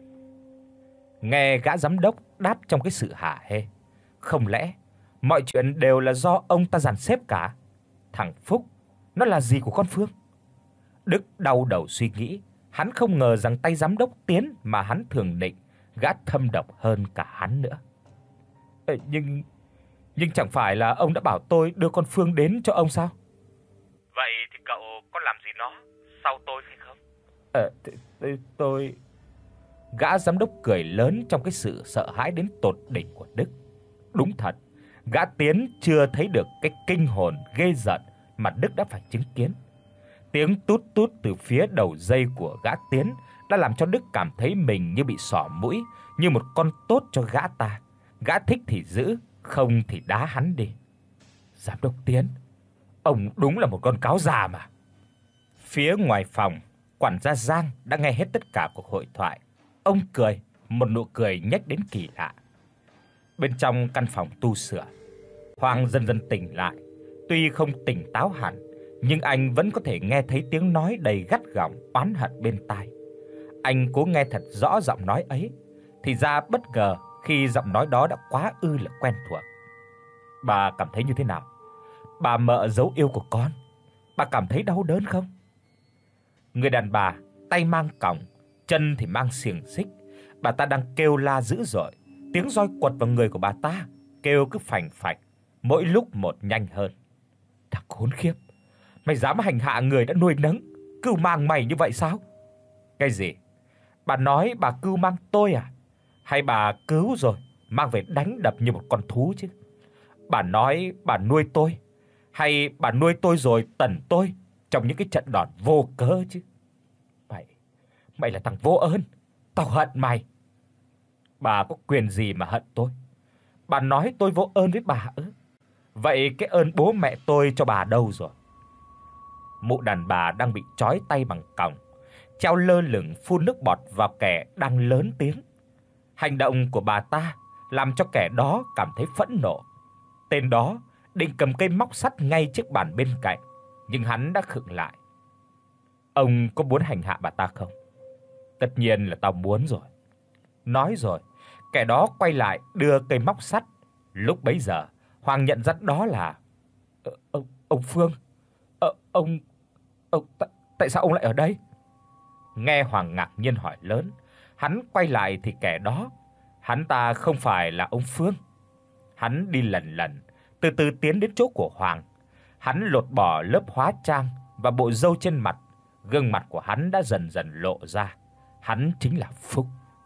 Nghe gã giám đốc đáp trong cái sự hả hê. Không lẽ mọi chuyện đều là do ông ta dàn xếp cả? Thằng Phúc, nó là gì của con Phương? Đức đau đầu suy nghĩ, hắn không ngờ rằng tay giám đốc Tiến mà hắn thường định, gã thâm độc hơn cả hắn nữa. Ờ, nhưng nhưng chẳng phải là ông đã bảo tôi đưa con Phương đến cho ông sao?" "Vậy thì cậu có gì nó sau tôi phải không? Ờ tôi, tôi Gã giám đốc cười lớn trong cái sự sợ hãi đến tột đỉnh của Đức. Đúng thật, gã Tiến chưa thấy được cái kinh hồn ghê rợn mà Đức đã phải chứng kiến. Tiếng tút tút từ phía đầu dây của gã Tiến đã làm cho Đức cảm thấy mình như bị xỏ mũi, như một con tốt cho gã ta. Gã thích thì giữ, không thì đá hắn đi. Giám đốc Tiến, ông đúng là một con cáo già mà. Phía ngoài phòng, quản gia Giang đã nghe hết tất cả cuộc hội thoại. Ông cười, một nụ cười nhếch đến kỳ lạ. Bên trong căn phòng tu sửa, Hoàng dần dần tỉnh lại. Tuy không tỉnh táo hẳn, nhưng anh vẫn có thể nghe thấy tiếng nói đầy gắt gỏng oán hận bên tai. Anh cố nghe thật rõ giọng nói ấy, thì ra bất ngờ khi giọng nói đó đã quá ư là quen thuộc. Bà cảm thấy như thế nào? Bà mợ dấu yêu của con, bà cảm thấy đau đớn không? Người đàn bà tay mang còng, chân thì mang xiềng xích, bà ta đang kêu la dữ dội, tiếng roi quật vào người của bà ta, kêu cứ phành phạch, mỗi lúc một nhanh hơn. Thằng khốn khiếp, mày dám hành hạ người đã nuôi nấng, cưu mang mày như vậy sao? Cái gì? Bà nói bà cưu mang tôi à? Hay bà cứu rồi mang về đánh đập như một con thú chứ? Bà nói bà nuôi tôi, hay bà nuôi tôi rồi tẩn tôi trong những cái trận đòn vô cớ chứ? Mày, mày là thằng vô ơn, tao hận mày. Bà có quyền gì mà hận tôi? Bà nói tôi vô ơn với bà ư? Vậy cái ơn bố mẹ tôi cho bà đâu rồi? Mụ đàn bà đang bị trói tay bằng còng, treo lơ lửng phun nước bọt vào kẻ đang lớn tiếng. Hành động của bà ta làm cho kẻ đó cảm thấy phẫn nộ. Tên đó định cầm cây móc sắt ngay trước bàn bên cạnh, nhưng hắn đã khựng lại. Ông có muốn hành hạ bà ta không? Tất nhiên là tao muốn rồi. Nói rồi, kẻ đó quay lại đưa cây móc sắt. Lúc bấy giờ, Hoàng nhận ra đó là ờ, ông ông Phương. Ờ, ông ông tại, tại sao ông lại ở đây? Nghe Hoàng ngạc nhiên hỏi lớn, hắn quay lại thì kẻ đó, hắn ta không phải là ông Phương. Hắn đi lần lần, từ từ tiến đến chỗ của Hoàng. Hắn lột bỏ lớp hóa trang và bộ râu trên mặt, gương mặt của hắn đã dần dần lộ ra. Hắn chính là Phúc.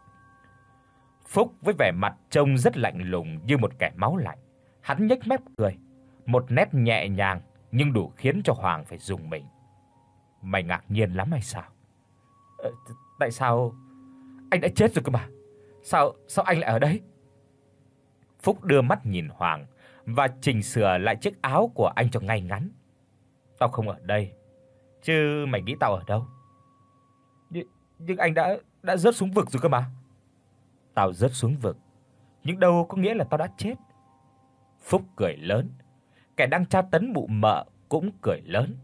Phúc với vẻ mặt trông rất lạnh lùng như một kẻ máu lạnh. Hắn nhếch mép cười, một nét nhẹ nhàng nhưng đủ khiến cho Hoàng phải rùng mình. Mày ngạc nhiên lắm hay sao? Ờ, tại sao anh đã chết rồi cơ mà? Sao sao anh lại ở đây? Phúc đưa mắt nhìn Hoàng và chỉnh sửa lại chiếc áo của anh cho ngay ngắn. Tao không ở đây, chứ mày nghĩ tao ở đâu? Nhưng, nhưng anh đã đã rớt xuống vực rồi cơ mà. Tao rớt xuống vực, nhưng đâu có nghĩa là tao đã chết. Phúc cười lớn, kẻ đang tra tấn mụ mợ cũng cười lớn.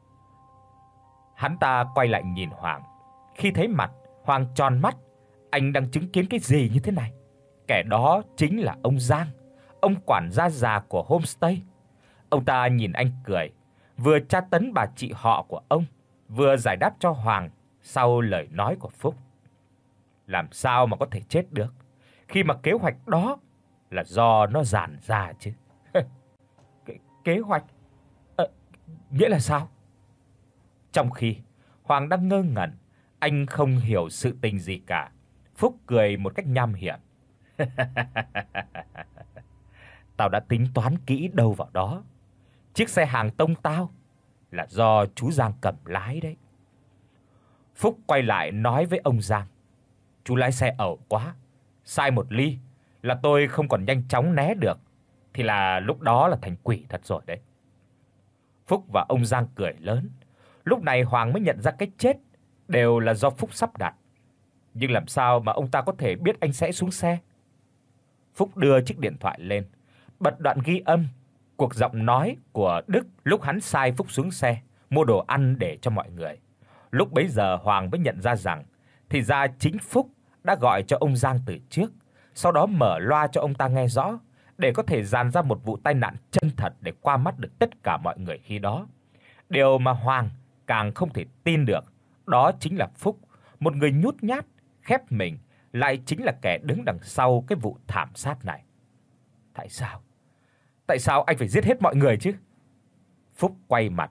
Hắn ta quay lại nhìn Hoàng. Khi thấy mặt Hoàng tròn mắt, anh đang chứng kiến cái gì như thế này? Kẻ đó chính là ông Giang, ông quản gia già của homestay. Ông ta nhìn anh cười, vừa tra tấn bà chị họ của ông, vừa giải đáp cho Hoàng sau lời nói của Phúc. Làm sao mà có thể chết được, khi mà kế hoạch đó là do nó dàn ra chứ. Kế, kế hoạch? À, nghĩa là sao? Trong khi Hoàng đang ngơ ngẩn, anh không hiểu sự tình gì cả, Phúc cười một cách nham hiểm. Tao đã tính toán kỹ đâu vào đó. Chiếc xe hàng tông tao là do chú Giang cầm lái đấy. Phúc quay lại nói với ông Giang, chú lái xe ẩu quá, sai một ly là tôi không còn nhanh chóng né được, thì là lúc đó là thành quỷ thật rồi đấy. Phúc và ông Giang cười lớn. Lúc này Hoàng mới nhận ra cái chết đều là do Phúc sắp đặt. Nhưng làm sao mà ông ta có thể biết anh sẽ xuống xe? Phúc đưa chiếc điện thoại lên, bật đoạn ghi âm cuộc giọng nói của Đức lúc hắn sai Phúc xuống xe mua đồ ăn để cho mọi người. Lúc bấy giờ Hoàng mới nhận ra rằng thì ra chính Phúc đã gọi cho ông Giang từ trước, sau đó mở loa cho ông ta nghe rõ để có thể dàn ra một vụ tai nạn chân thật để qua mắt được tất cả mọi người khi đó. Điều mà Hoàng càng không thể tin được đó chính là Phúc, một người nhút nhát, khép mình, lại chính là kẻ đứng đằng sau cái vụ thảm sát này. Tại sao? Tại sao anh phải giết hết mọi người chứ? Phúc quay mặt,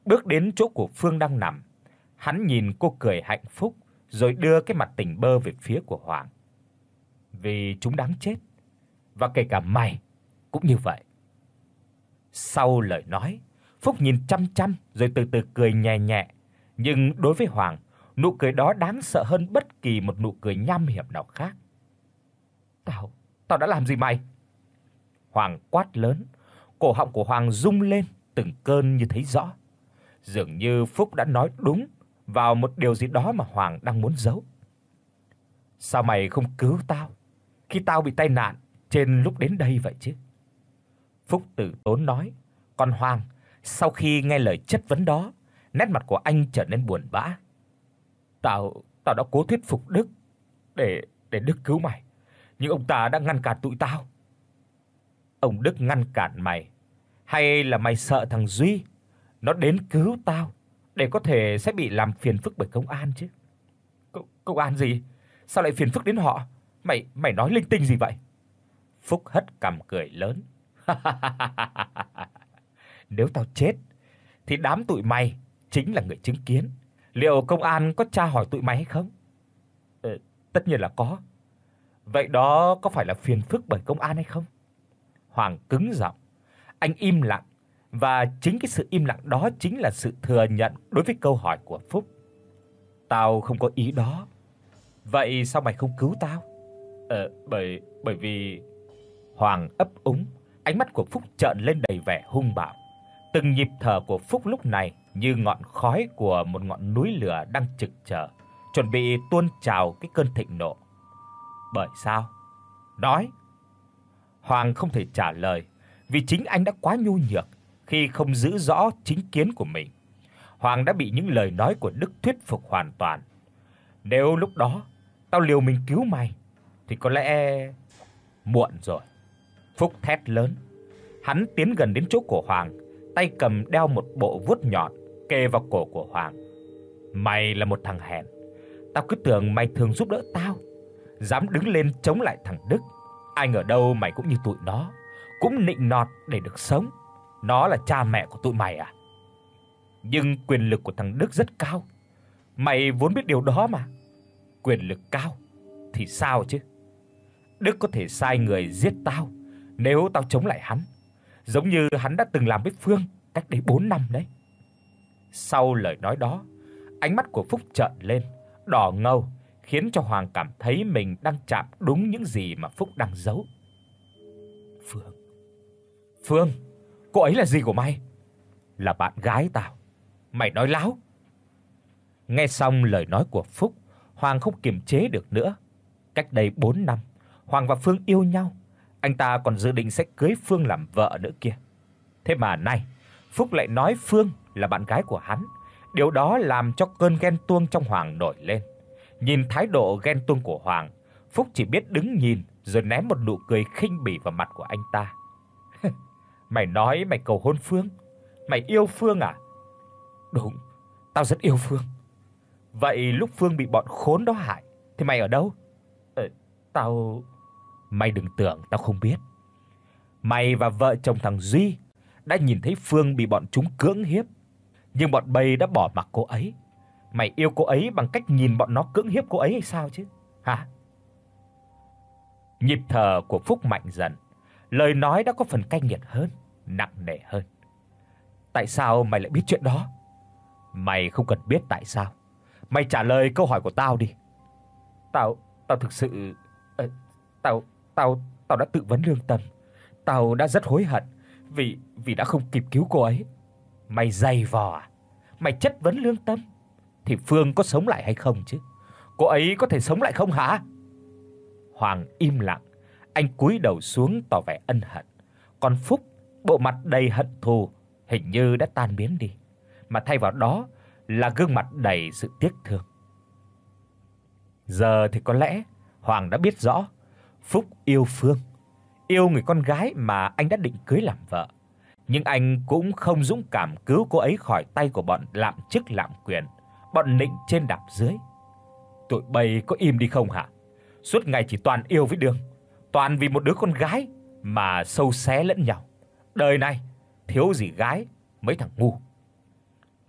bước đến chỗ của Phương đang nằm. Hắn nhìn cô cười hạnh phúc rồi đưa cái mặt tỉnh bơ về phía của Hoàng. Vì chúng đáng chết, và kể cả mày cũng như vậy. Sau lời nói, Phúc nhìn chăm chăm rồi từ từ cười nhẹ nhẹ, nhưng đối với Hoàng, nụ cười đó đáng sợ hơn bất kỳ một nụ cười nham hiểm nào khác. "Tao, tao đã làm gì mày?" Hoàng quát lớn. Cổ họng của Hoàng rung lên từng cơn như thấy rõ. Dường như Phúc đã nói đúng vào một điều gì đó mà Hoàng đang muốn giấu. "Sao mày không cứu tao khi tao bị tai nạn trên lúc đến đây vậy chứ?" Phúc từ tốn nói. Còn Hoàng, sau khi nghe lời chất vấn đó, nét mặt của anh trở nên buồn bã. "Tao, tao đã cố thuyết phục Đức để để Đức cứu mày, nhưng ông ta đã ngăn cản tụi tao." "Ông Đức ngăn cản mày, hay là mày sợ thằng Duy nó đến cứu tao để có thể sẽ bị làm phiền phức bởi công an chứ?" "Công công an gì? Sao lại phiền phức đến họ? Mày mày nói linh tinh gì vậy?" Phúc hất cằm cười lớn. "Nếu tao chết thì đám tụi mày chính là người chứng kiến. Liệu công an có tra hỏi tụi mày hay không?" "Ờ, tất nhiên là có." "Vậy đó có phải là phiền phức bởi công an hay không?" Hoàng cứng giọng. Anh im lặng, và chính cái sự im lặng đó chính là sự thừa nhận đối với câu hỏi của Phúc. "Tao không có ý đó." "Vậy sao mày không cứu tao?" "Ờ, bởi bởi vì..." Hoàng ấp úng, ánh mắt của Phúc trợn lên đầy vẻ hung bạo. Từng nhịp thở của Phúc lúc này như ngọn khói của một ngọn núi lửa đang trực chờ, chuẩn bị tuôn trào cái cơn thịnh nộ. "Bởi sao? Nói." Hoàng không thể trả lời, vì chính anh đã quá nhu nhược khi không giữ rõ chính kiến của mình. Hoàng đã bị những lời nói của Đức thuyết phục hoàn toàn. "Nếu lúc đó tao liều mình cứu mày thì có lẽ muộn rồi." Phúc thét lớn. Hắn tiến gần đến chỗ của Hoàng, tay cầm đeo một bộ vuốt nhọn kề vào cổ của Hoàng. "Mày là một thằng hèn. Tao cứ tưởng mày thường giúp đỡ tao, dám đứng lên chống lại thằng Đức. Ai ngờ đâu mày cũng như tụi nó, cũng nịnh nọt để được sống. Nó là cha mẹ của tụi mày à? Nhưng quyền lực của thằng Đức rất cao. Mày vốn biết điều đó mà. Quyền lực cao thì sao chứ? Đức có thể sai người giết tao nếu tao chống lại hắn, giống như hắn đã từng làm với Phương cách đây bốn năm đấy." Sau lời nói đó, ánh mắt của Phúc trợn lên, đỏ ngầu, khiến cho Hoàng cảm thấy mình đang chạm đúng những gì mà Phúc đang giấu. "Phương, Phương, cô ấy là gì của mày?" "Là bạn gái tao." "Mày nói láo." Nghe xong lời nói của Phúc, Hoàng không kiềm chế được nữa. Cách đây bốn năm, Hoàng và Phương yêu nhau, anh ta còn dự định sẽ cưới Phương làm vợ nữa kia. Thế mà nay, Phúc lại nói Phương là bạn gái của hắn. Điều đó làm cho cơn ghen tuông trong Hoàng nổi lên. Nhìn thái độ ghen tuông của Hoàng, Phúc chỉ biết đứng nhìn rồi ném một nụ cười khinh bỉ vào mặt của anh ta. "Mày nói mày cầu hôn Phương? Mày yêu Phương à?" "Đúng, tao rất yêu Phương." "Vậy lúc Phương bị bọn khốn đó hại thì mày ở đâu?" "Ờ, tao..." "Mày đừng tưởng tao không biết. Mày và vợ chồng thằng Duy đã nhìn thấy Phương bị bọn chúng cưỡng hiếp, nhưng bọn Bầy đã bỏ mặc cô ấy. Mày yêu cô ấy bằng cách nhìn bọn nó cưỡng hiếp cô ấy hay sao chứ? Hả?" Nhịp thở của Phúc mạnh dần, lời nói đã có phần cay nghiệt hơn, nặng nề hơn. "Tại sao mày lại biết chuyện đó?" "Mày không cần biết tại sao. Mày trả lời câu hỏi của tao đi." "Tao tao thực sự ờ, tao tao tao đã tự vấn lương tâm. Tao đã rất hối hận vì vì đã không kịp cứu cô ấy." "Mày dày vò à? Mày chất vấn lương tâm thì Phương có sống lại hay không chứ? Cô ấy có thể sống lại không hả?" Hoàng im lặng, anh cúi đầu xuống tỏ vẻ ân hận. Còn Phúc, bộ mặt đầy hận thù hình như đã tan biến đi, mà thay vào đó là gương mặt đầy sự tiếc thương. Giờ thì có lẽ Hoàng đã biết rõ Phúc yêu Phương, yêu người con gái mà anh đã định cưới làm vợ, nhưng anh cũng không dũng cảm cứu cô ấy khỏi tay của bọn lạm chức lạm quyền, bọn nịnh trên đạp dưới. Tụi bay có im đi không hả? Suốt ngày chỉ toàn yêu với Đường, toàn vì một đứa con gái mà sâu xé lẫn nhau. Đời này thiếu gì gái mấy thằng ngu.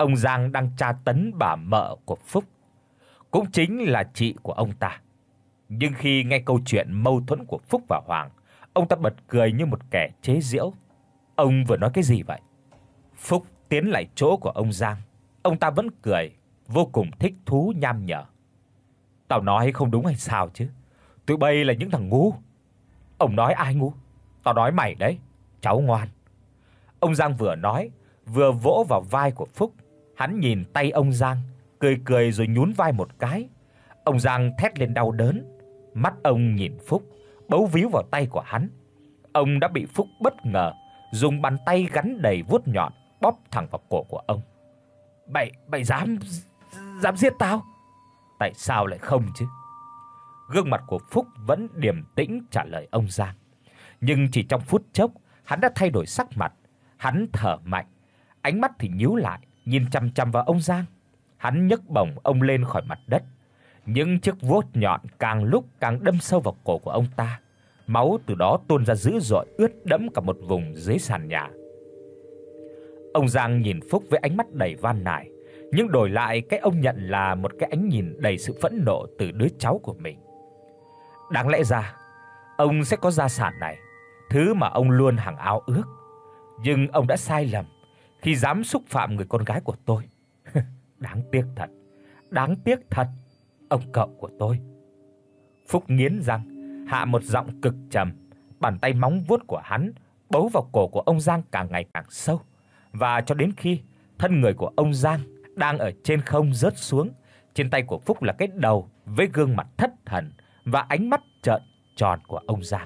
ông Giang đang tra tấn bà mợ của Phúc, cũng chính là chị của ông ta. Nhưng khi nghe câu chuyện mâu thuẫn của Phúc và Hoàng, ông ta bật cười như một kẻ chế giễu. Ông vừa nói cái gì vậy? Phúc tiến lại chỗ của ông Giang, ông ta vẫn cười, vô cùng thích thú nham nhở. Tao nói không đúng hay sao chứ? Tụi bay là những thằng ngu. Ông nói ai ngu? Tao nói mày đấy, cháu ngoan. Ông Giang vừa nói, vừa vỗ vào vai của Phúc. Hắn nhìn tay ông Giang, cười cười rồi nhún vai một cái. Ông Giang thét lên đau đớn, mắt ông nhìn Phúc, bấu víu vào tay của hắn. Ông đã bị Phúc bất ngờ dùng bàn tay gắn đầy vuốt nhọn bóp thẳng vào cổ của ông. "Mày mày dám dám giết tao?" "Tại sao lại không chứ?" Gương mặt của Phúc vẫn điềm tĩnh trả lời ông Giang. Nhưng chỉ trong phút chốc, hắn đã thay đổi sắc mặt. Hắn thở mạnh, ánh mắt thì nhíu lại, nhìn chằm chằm vào ông Giang. Hắn nhấc bổng ông lên khỏi mặt đất. Những chiếc vuốt nhọn càng lúc càng đâm sâu vào cổ của ông ta. Máu từ đó tuôn ra dữ dội, ướt đẫm cả một vùng dưới sàn nhà. Ông Giang nhìn Phúc với ánh mắt đầy van nài, nhưng đổi lại cái ông nhận là một cái ánh nhìn đầy sự phẫn nộ từ đứa cháu của mình. Đáng lẽ ra ông sẽ có gia sản này, thứ mà ông luôn hằng ao ước, nhưng ông đã sai lầm khi dám xúc phạm người con gái của tôi. Đáng tiếc thật, đáng tiếc thật, ông cậu của tôi. Phúc nghiến răng, hạ một giọng cực trầm, bàn tay móng vuốt của hắn bấu vào cổ của ông Giang càng ngày càng sâu, và cho đến khi thân người của ông Giang đang ở trên không rớt xuống, trên tay của Phúc là cái đầu với gương mặt thất thần và ánh mắt trợn tròn của ông Giang.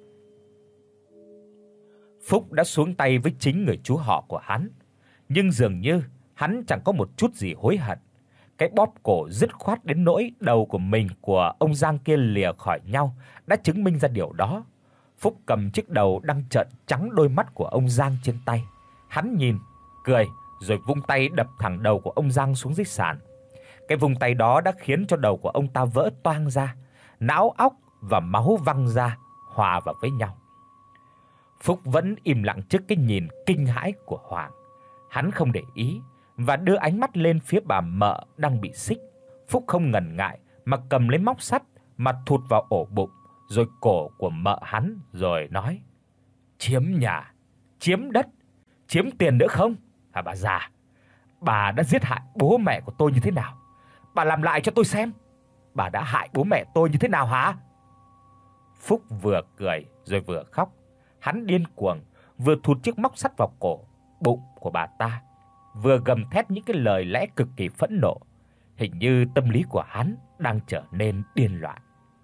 Phúc đã xuống tay với chính người chú họ của hắn, nhưng dường như hắn chẳng có một chút gì hối hận. Cái bóp cổ dứt khoát đến nỗi đầu của mình của ông Giang kia lìa khỏi nhau đã chứng minh ra điều đó. Phúc cầm chiếc đầu đang trợn trắng đôi mắt của ông Giang trên tay. Hắn nhìn, cười rồi vung tay đập thẳng đầu của ông Giang xuống dưới sàn. Cái vùng tay đó đã khiến cho đầu của ông ta vỡ toang ra, não óc và máu văng ra hòa vào với nhau. Phúc vẫn im lặng trước cái nhìn kinh hãi của Hoàng. Hắn không để ý và đưa ánh mắt lên phía bà mợ đang bị xích. Phúc không ngần ngại mà cầm lấy móc sắt mà thụt vào ổ bụng rồi cổ của mợ hắn, rồi nói: "Chiếm nhà, chiếm đất, chiếm tiền nữa không? Hả bà già? Bà đã giết hại bố mẹ của tôi như thế nào? Bà làm lại cho tôi xem. Bà đã hại bố mẹ tôi như thế nào hả?" Phúc vừa cười rồi vừa khóc. Hắn điên cuồng, vừa thụt chiếc móc sắt vào cổ, bụng của bà ta, vừa gầm thét những cái lời lẽ cực kỳ phẫn nộ. Hình như tâm lý của hắn đang trở nên điên loạn.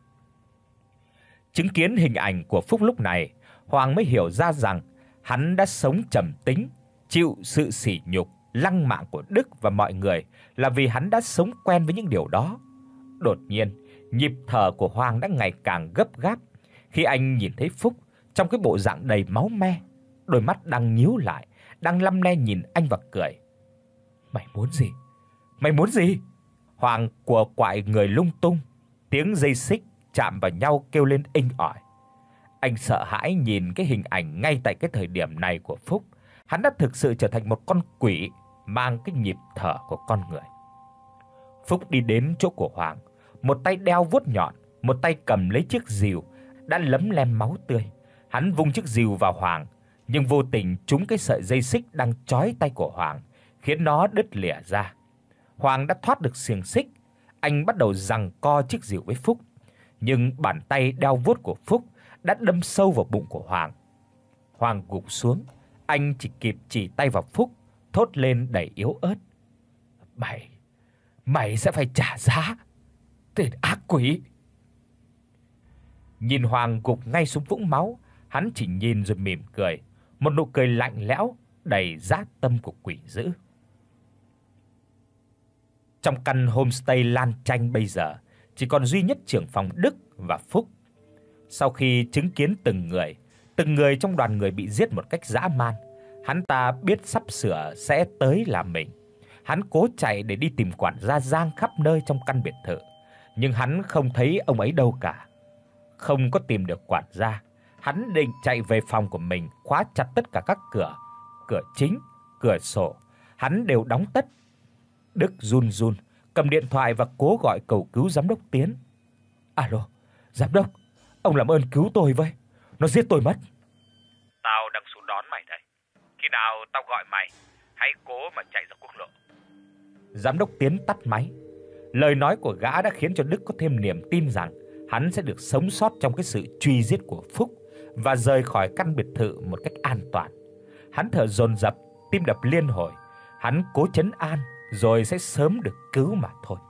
Chứng kiến hình ảnh của Phúc lúc này, Hoàng mới hiểu ra rằng hắn đã sống trầm tính, chịu sự sỉ nhục, lăng mạ của Đức và mọi người là vì hắn đã sống quen với những điều đó. Đột nhiên, nhịp thở của Hoàng đã ngày càng gấp gáp khi anh nhìn thấy Phúc trong cái bộ dạng đầy máu me, đôi mắt đang nhíu lại, đang lăm le nhìn anh và cười. "Mày muốn gì? Mày muốn gì?" Hoàng của quại người lung tung, tiếng dây xích chạm vào nhau kêu lên inh ỏi. Anh sợ hãi nhìn cái hình ảnh ngay tại cái thời điểm này của Phúc. Hắn đã thực sự trở thành một con quỷ mang cái nhịp thở của con người. Phúc đi đến chỗ của Hoàng, một tay đeo vuốt nhọn, một tay cầm lấy chiếc rìu đã lấm lem máu tươi. Hắn vung chiếc rìu vào Hoàng, nhưng vô tình trúng cái sợi dây xích đang trói tay của Hoàng, khiến nó đứt lìa ra. Hoàng đã thoát được xiềng xích, anh bắt đầu giằng co chiếc rìu với Phúc, nhưng bàn tay đeo vuốt của Phúc đã đâm sâu vào bụng của Hoàng. Hoàng gục xuống, anh chỉ kịp chỉ tay vào Phúc, thốt lên đầy yếu ớt: "Mày, mày sẽ phải trả giá, tên ác quỷ." Nhìn Hoàng gục ngay xuống vũng máu, hắn chỉ nhìn rồi mỉm cười, một nụ cười lạnh lẽo đầy dã tâm của quỷ dữ. Trong căn homestay Lan Chanh bây giờ, chỉ còn duy nhất trưởng phòng Đức và Phúc. Sau khi chứng kiến từng người, từng người trong đoàn người bị giết một cách dã man, hắn ta biết sắp sửa sẽ tới là mình. Hắn cố chạy để đi tìm quản gia Giang khắp nơi trong căn biệt thự, nhưng hắn không thấy ông ấy đâu cả. Không có tìm được quản gia, hắn định chạy về phòng của mình, khóa chặt tất cả các cửa, cửa chính, cửa sổ. hắn đều đóng tất. Đức run run cầm điện thoại và cố gọi cầu cứu giám đốc Tiến. "Alo, giám đốc, ông làm ơn cứu tôi với, nó giết tôi mất." "Tao đang xuống đón mày đây. Khi nào tao gọi mày, hãy cố mà chạy ra quốc lộ." Giám đốc Tiến tắt máy. Lời nói của gã đã khiến cho Đức có thêm niềm tin rằng hắn sẽ được sống sót trong cái sự truy giết của Phúc và rời khỏi căn biệt thự một cách an toàn. Hắn thở dồn dập, tim đập liên hồi. Hắn cố trấn an rồi sẽ sớm được cứu mà thôi.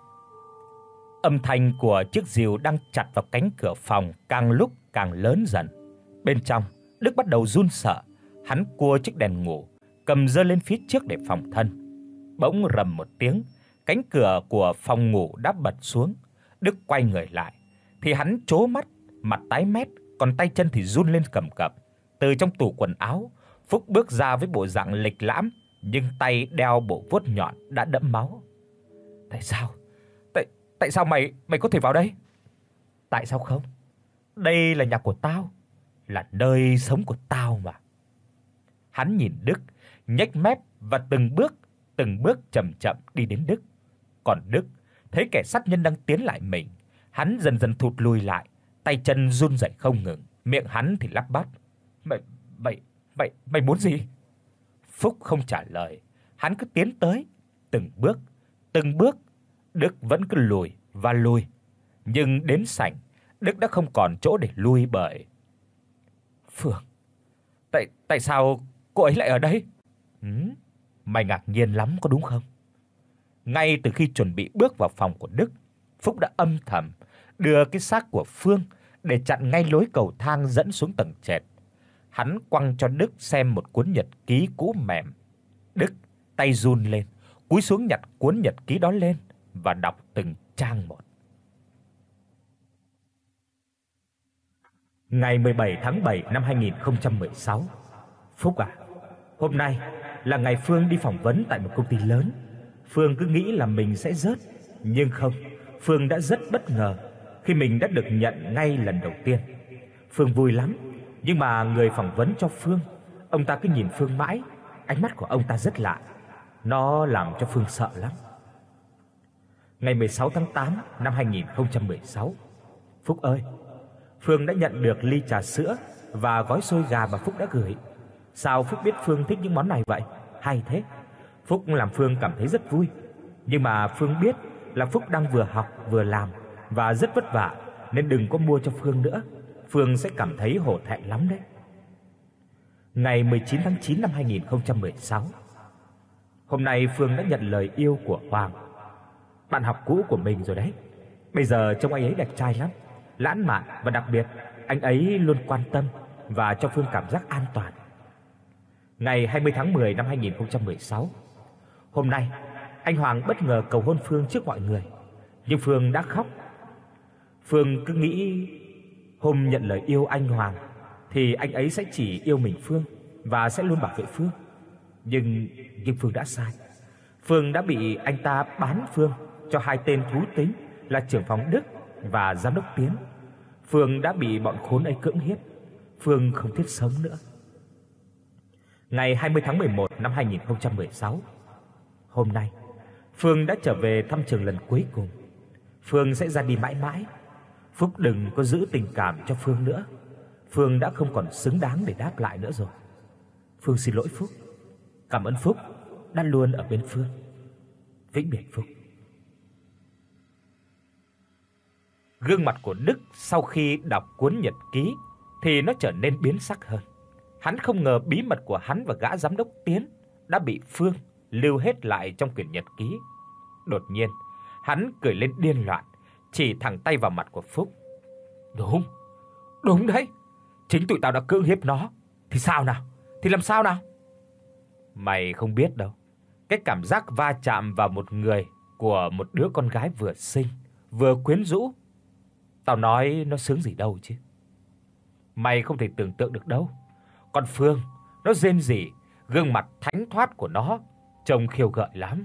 Âm thanh của chiếc rìu đang chặt vào cánh cửa phòng càng lúc càng lớn dần. Bên trong, Đức bắt đầu run sợ. Hắn cua chiếc đèn ngủ, cầm giơ lên phía trước để phòng thân. Bỗng rầm một tiếng, cánh cửa của phòng ngủ đã bật xuống. Đức quay người lại thì hắn trố mắt, mặt tái mét, còn tay chân thì run lên cầm cập. Từ trong tủ quần áo, Phúc bước ra với bộ dạng lịch lãm, nhưng tay đeo bộ vuốt nhọn đã đẫm máu. "Tại sao? Tại tại sao mày mày có thể vào đây?" "Tại sao không? Đây là nhà của tao, là nơi sống của tao mà." Hắn nhìn Đức, nhếch mép và từng bước, từng bước chậm chậm đi đến Đức. Còn Đức thấy kẻ sát nhân đang tiến lại mình, hắn dần dần thụt lùi lại, tay chân run rẩy không ngừng, miệng hắn thì lắp bắp: "Mày mày mày mày muốn gì?" Phúc không trả lời, hắn cứ tiến tới, từng bước, từng bước. Đức vẫn cứ lùi và lùi, nhưng đến sảnh, Đức đã không còn chỗ để lui bởi. "Phương, tại tại sao cô ấy lại ở đây?" "Ừm, mày ngạc nhiên lắm có đúng không?" Ngay từ khi chuẩn bị bước vào phòng của Đức, Phúc đã âm thầm đưa cái xác của Phương để chặn ngay lối cầu thang dẫn xuống tầng trệt. Hắn quăng cho Đức xem một cuốn nhật ký cũ mềm. Đức tay run lên, cúi xuống nhặt cuốn nhật ký đó lên và đọc từng trang một. Ngày mười bảy tháng bảy năm hai nghìn không trăm mười sáu. "Phúc à, hôm nay là ngày Phương đi phỏng vấn tại một công ty lớn. Phương cứ nghĩ là mình sẽ rớt, nhưng không, Phương đã rất bất ngờ khi mình đã được nhận ngay lần đầu tiên. Phương vui lắm, nhưng mà người phỏng vấn cho Phương, ông ta cứ nhìn Phương mãi, ánh mắt của ông ta rất lạ. Nó làm cho Phương sợ lắm." Ngày mười sáu tháng tám năm hai nghìn không trăm mười sáu. "Phúc ơi, Phương đã nhận được ly trà sữa và gói xôi gà mà Phúc đã gửi. Sao Phúc biết Phương thích những món này vậy? Hay thế." Phúc làm Phương cảm thấy rất vui, nhưng mà Phương biết là Phúc đang vừa học vừa làm và rất vất vả, nên đừng có mua cho Phương nữa. Phương sẽ cảm thấy hổ thẹn lắm đấy. Ngày mười chín tháng chín năm hai nghìn không trăm mười sáu. Hôm nay Phương đã nhận lời yêu của Hoàng, bạn học cũ của mình rồi đấy. Bây giờ trông anh ấy đẹp trai lắm, lãng mạn và đặc biệt, anh ấy luôn quan tâm và cho Phương cảm giác an toàn. Ngày hai mươi tháng mười năm hai nghìn không trăm mười sáu. Hôm nay, anh Hoàng bất ngờ cầu hôn Phương trước mọi người, nhưng Phương đã khóc. Phương cứ nghĩ hôm nhận lời yêu anh Hoàng thì anh ấy sẽ chỉ yêu mình Phương và sẽ luôn bảo vệ Phương. Nhưng nhưng Phương đã sai. Phương đã bị anh ta bán Phương cho hai tên thú tính là trưởng phòng Đức và giám đốc Tiến. Phương đã bị bọn khốn ấy cưỡng hiếp. Phương không thiết sống nữa. Ngày hai mươi tháng mười một năm hai nghìn không trăm mười sáu. Hôm nay, Phương đã trở về thăm trường lần cuối cùng. Phương sẽ ra đi mãi mãi. Phúc đừng có giữ tình cảm cho Phương nữa. Phương đã không còn xứng đáng để đáp lại nữa rồi. Phương xin lỗi Phúc. Cảm ơn Phúc đã luôn ở bên Phương. Vĩnh biệt Phúc. Gương mặt của Đức sau khi đọc cuốn nhật ký thì nó trở nên biến sắc hơn. Hắn không ngờ bí mật của hắn và gã giám đốc Tiến đã bị Phương lưu hết lại trong quyển nhật ký. Đột nhiên, hắn cười lên điên loạn, chỉ thẳng tay vào mặt của Phúc. "Đúng, đúng đấy. Chính tụi tao đã cưỡng hiếp nó. Thì sao nào? Thì làm sao nào?" "Mày không biết đâu. Cái cảm giác va chạm vào một người của một đứa con gái vừa xinh, vừa quyến rũ, tao nói nó sướng gì đâu chứ. Mày không thể tưởng tượng được đâu. Còn Phương, nó rên rỉ, gương mặt thánh thoát của nó trông khiêu gợi lắm."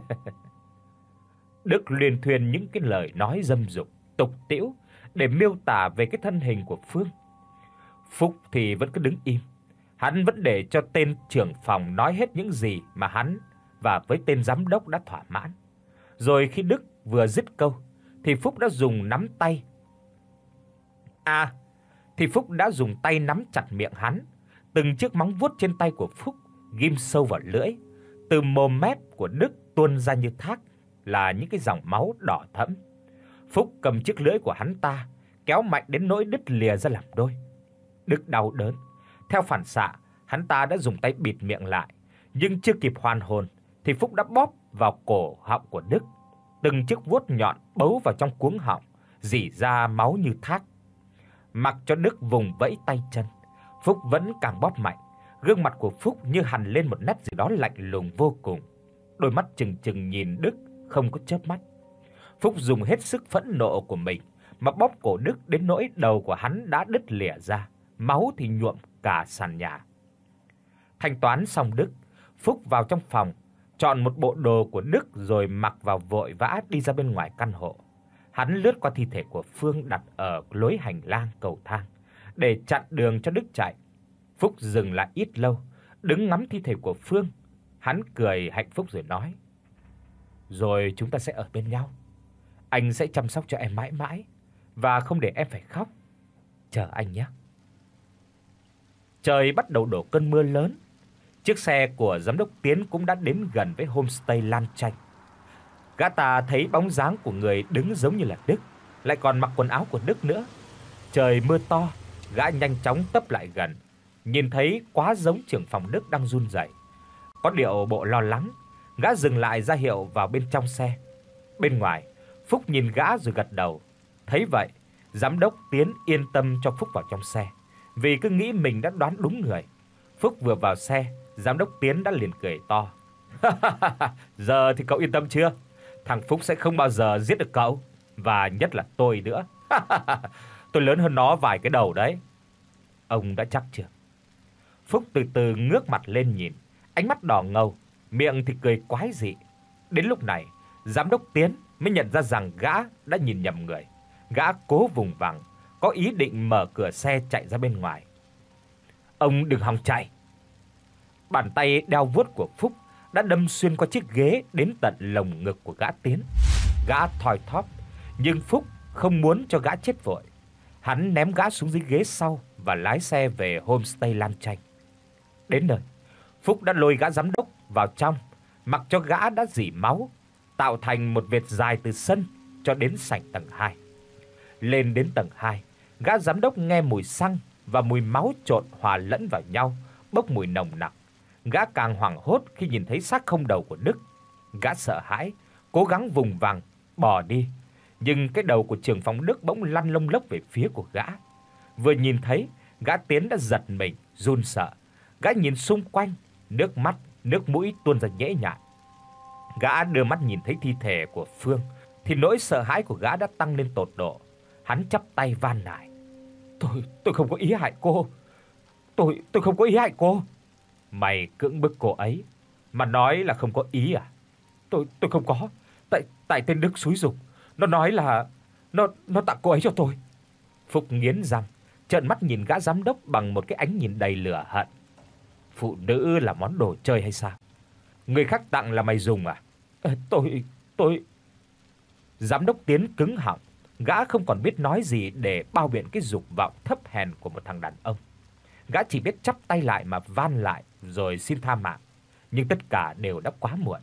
Đức liên thuyên những cái lời nói dâm dục, tục tĩu để miêu tả về cái thân hình của Phương. Phúc thì vẫn cứ đứng im. Hắn vẫn để cho tên trưởng phòng nói hết những gì mà hắn và với tên giám đốc đã thỏa mãn. Rồi khi Đức vừa dứt câu thì Phúc đã dùng nắm tay À, thì Phúc đã dùng tay nắm chặt miệng hắn. Từng chiếc móng vuốt trên tay của Phúc ghim sâu vào lưỡi. Từ mồm mép của Đức tuôn ra như thác là những cái dòng máu đỏ thẫm. Phúc cầm chiếc lưỡi của hắn ta, kéo mạnh đến nỗi đứt lìa ra làm đôi. Đức đau đớn, theo phản xạ, hắn ta đã dùng tay bịt miệng lại, nhưng chưa kịp hoàn hồn thì Phúc đã bóp vào cổ họng của Đức. Từng chiếc vuốt nhọn bấu vào trong cuống họng, rỉ ra máu như thác. Mặc cho Đức vùng vẫy tay chân, Phúc vẫn càng bóp mạnh. Gương mặt của Phúc như hằn lên một nét gì đó lạnh lùng vô cùng. Đôi mắt trừng trừng nhìn Đức không có chớp mắt. Phúc dùng hết sức phẫn nộ của mình mà bóp cổ Đức đến nỗi đầu của hắn đã đứt lìa ra, máu thì nhuộm cả sàn nhà. Thanh toán xong Đức, Phúc vào trong phòng, chọn một bộ đồ của Đức rồi mặc vào vội vã đi ra bên ngoài căn hộ. Hắn lướt qua thi thể của Phương đặt ở lối hành lang cầu thang để chặn đường cho Đức chạy. Phúc dừng lại ít lâu, đứng ngắm thi thể của Phương. Hắn cười hạnh phúc rồi nói: "Rồi chúng ta sẽ ở bên nhau. Anh sẽ chăm sóc cho em mãi mãi và không để em phải khóc. Chờ anh nhé." Trời bắt đầu đổ cơn mưa lớn. Chiếc xe của giám đốc Tiến cũng đã đến gần với homestay Lan Chanh. Gã ta thấy bóng dáng của người đứng giống như là Đức, lại còn mặc quần áo của Đức nữa. Trời mưa to, gã nhanh chóng tấp lại gần, nhìn thấy quá giống trưởng phòng Đức đang run rẩy. Có điệu bộ lo lắng, gã dừng lại ra hiệu vào bên trong xe. Bên ngoài, Phúc nhìn gã rồi gật đầu. Thấy vậy, giám đốc Tiến yên tâm cho Phúc vào trong xe, vì cứ nghĩ mình đã đoán đúng người. Phúc vừa vào xe, giám đốc Tiến đã liền cười to: "Giờ thì cậu yên tâm chưa? Thằng Phúc sẽ không bao giờ giết được cậu, và nhất là tôi nữa. Tôi lớn hơn nó vài cái đầu đấy." "Ông đã chắc chưa?" Phúc từ từ ngước mặt lên nhìn, ánh mắt đỏ ngầu, miệng thì cười quái dị. Đến lúc này, giám đốc Tiến mới nhận ra rằng gã đã nhìn nhầm người. Gã cố vùng vằng, có ý định mở cửa xe chạy ra bên ngoài. "Ông đừng hòng chạy." Bàn tay đeo vuốt của Phúc đã đâm xuyên qua chiếc ghế đến tận lồng ngực của gã Tiến. Gã thoi thóp, nhưng Phúc không muốn cho gã chết vội. Hắn ném gã xuống dưới ghế sau và lái xe về homestay Lan Chanh. Đến nơi, Phúc đã lôi gã giám đốc vào trong, mặc cho gã đã rỉ máu, tạo thành một vệt dài từ sân cho đến sảnh tầng hai. Lên đến tầng hai, gã giám đốc nghe mùi xăng và mùi máu trộn hòa lẫn vào nhau, bốc mùi nồng nặc. Gã càng hoảng hốt khi nhìn thấy xác không đầu của Đức. Gã sợ hãi, cố gắng vùng vằng bỏ đi, nhưng cái đầu của trưởng phòng Đức bỗng lăn lông lốc về phía của gã. Vừa nhìn thấy, gã Tiến đã giật mình, run sợ. Gã nhìn xung quanh, nước mắt, nước mũi tuôn ra nhễ nhại. Gã đưa mắt nhìn thấy thi thể của Phương thì nỗi sợ hãi của gã đã tăng lên tột độ. Hắn chắp tay van nài: "Tôi tôi không có ý hại cô. Tôi tôi không có ý hại cô." "Mày cưỡng bức cô ấy mà nói là không có ý à?" "Tôi tôi không có. Tại tại tên Đức xúi giục. Nó nói là nó nó tặng cô ấy cho tôi." Phúc nghiến răng, trợn mắt nhìn gã giám đốc bằng một cái ánh nhìn đầy lửa hận. "Phụ nữ là món đồ chơi hay sao? Người khác tặng là mày dùng à?" "Ờ, tôi tôi Giám đốc Tiến cứng họng, gã không còn biết nói gì để bao biện cái dục vọng thấp hèn của một thằng đàn ông. Gã chỉ biết chắp tay lại mà van lại rồi xin tha mạng, nhưng tất cả đều đã quá muộn.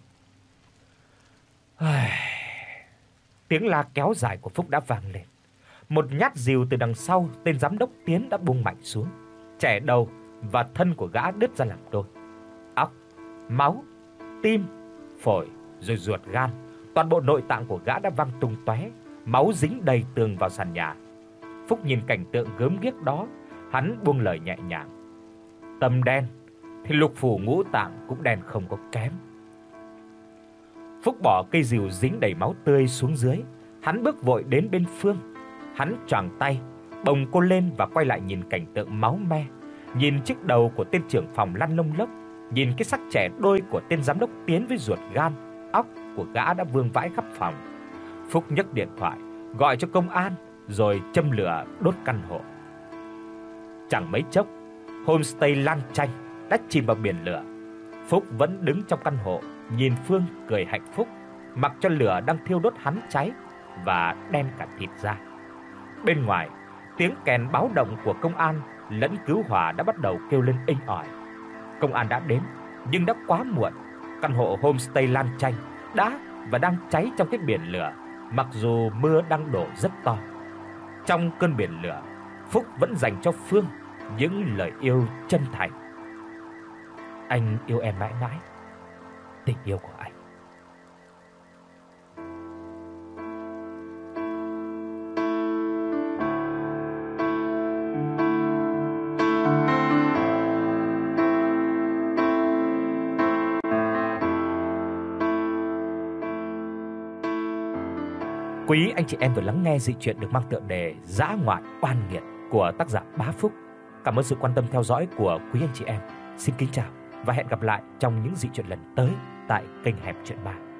Tiếng la kéo dài của Phúc đã vang lên. Một nhát rìu từ đằng sau tên giám đốc Tiến đã bung mạnh xuống. Chẻ đầu và thân của gã đứt ra làm đôi. Óc, máu, tim, phổi rồi ruột gan, toàn bộ nội tạng của gã đã văng tung tóe, máu dính đầy tường vào sàn nhà. Phúc nhìn cảnh tượng gớm ghiếc đó, hắn buông lời nhẹ nhàng: "Tâm đen thì lục phủ ngũ tạng cũng đen không có kém." Phúc bỏ cây rìu dính đầy máu tươi xuống dưới, hắn bước vội đến bên Phương. Hắn choàng tay, bồng cô lên và quay lại nhìn cảnh tượng máu me, nhìn chiếc đầu của tên trưởng phòng lăn lông lốc, nhìn cái xác trẻ đôi của tên giám đốc Tiến với ruột gan, óc của gã đã vương vãi khắp phòng. Phúc nhấc điện thoại, gọi cho công an rồi châm lửa đốt căn hộ. Chẳng mấy chốc, homestay Lan Chanh đã chìm vào biển lửa. Phúc vẫn đứng trong căn hộ, nhìn Phương cười hạnh phúc, mặc cho lửa đang thiêu đốt hắn cháy và đen cả thịt da. Bên ngoài, tiếng kèn báo động của công an lẫn cứu hỏa đã bắt đầu kêu lên inh ỏi. Công an đã đến nhưng đã quá muộn. Căn hộ homestay Lan Chanh đã và đang cháy trong cái biển lửa, mặc dù mưa đang đổ rất to. Trong cơn biển lửa, Phúc vẫn dành cho Phương những lời yêu chân thành. Anh yêu em mãi mãi, tình yêu của anh. Quý anh chị em vừa lắng nghe dị truyện được mang tựa đề Dã ngoại oan nghiệt của tác giả Bá Phúc. Cảm ơn sự quan tâm theo dõi của quý anh chị em. Xin kính chào và hẹn gặp lại trong những dị truyện lần tới tại kênh Hẻm Chuyện Ma.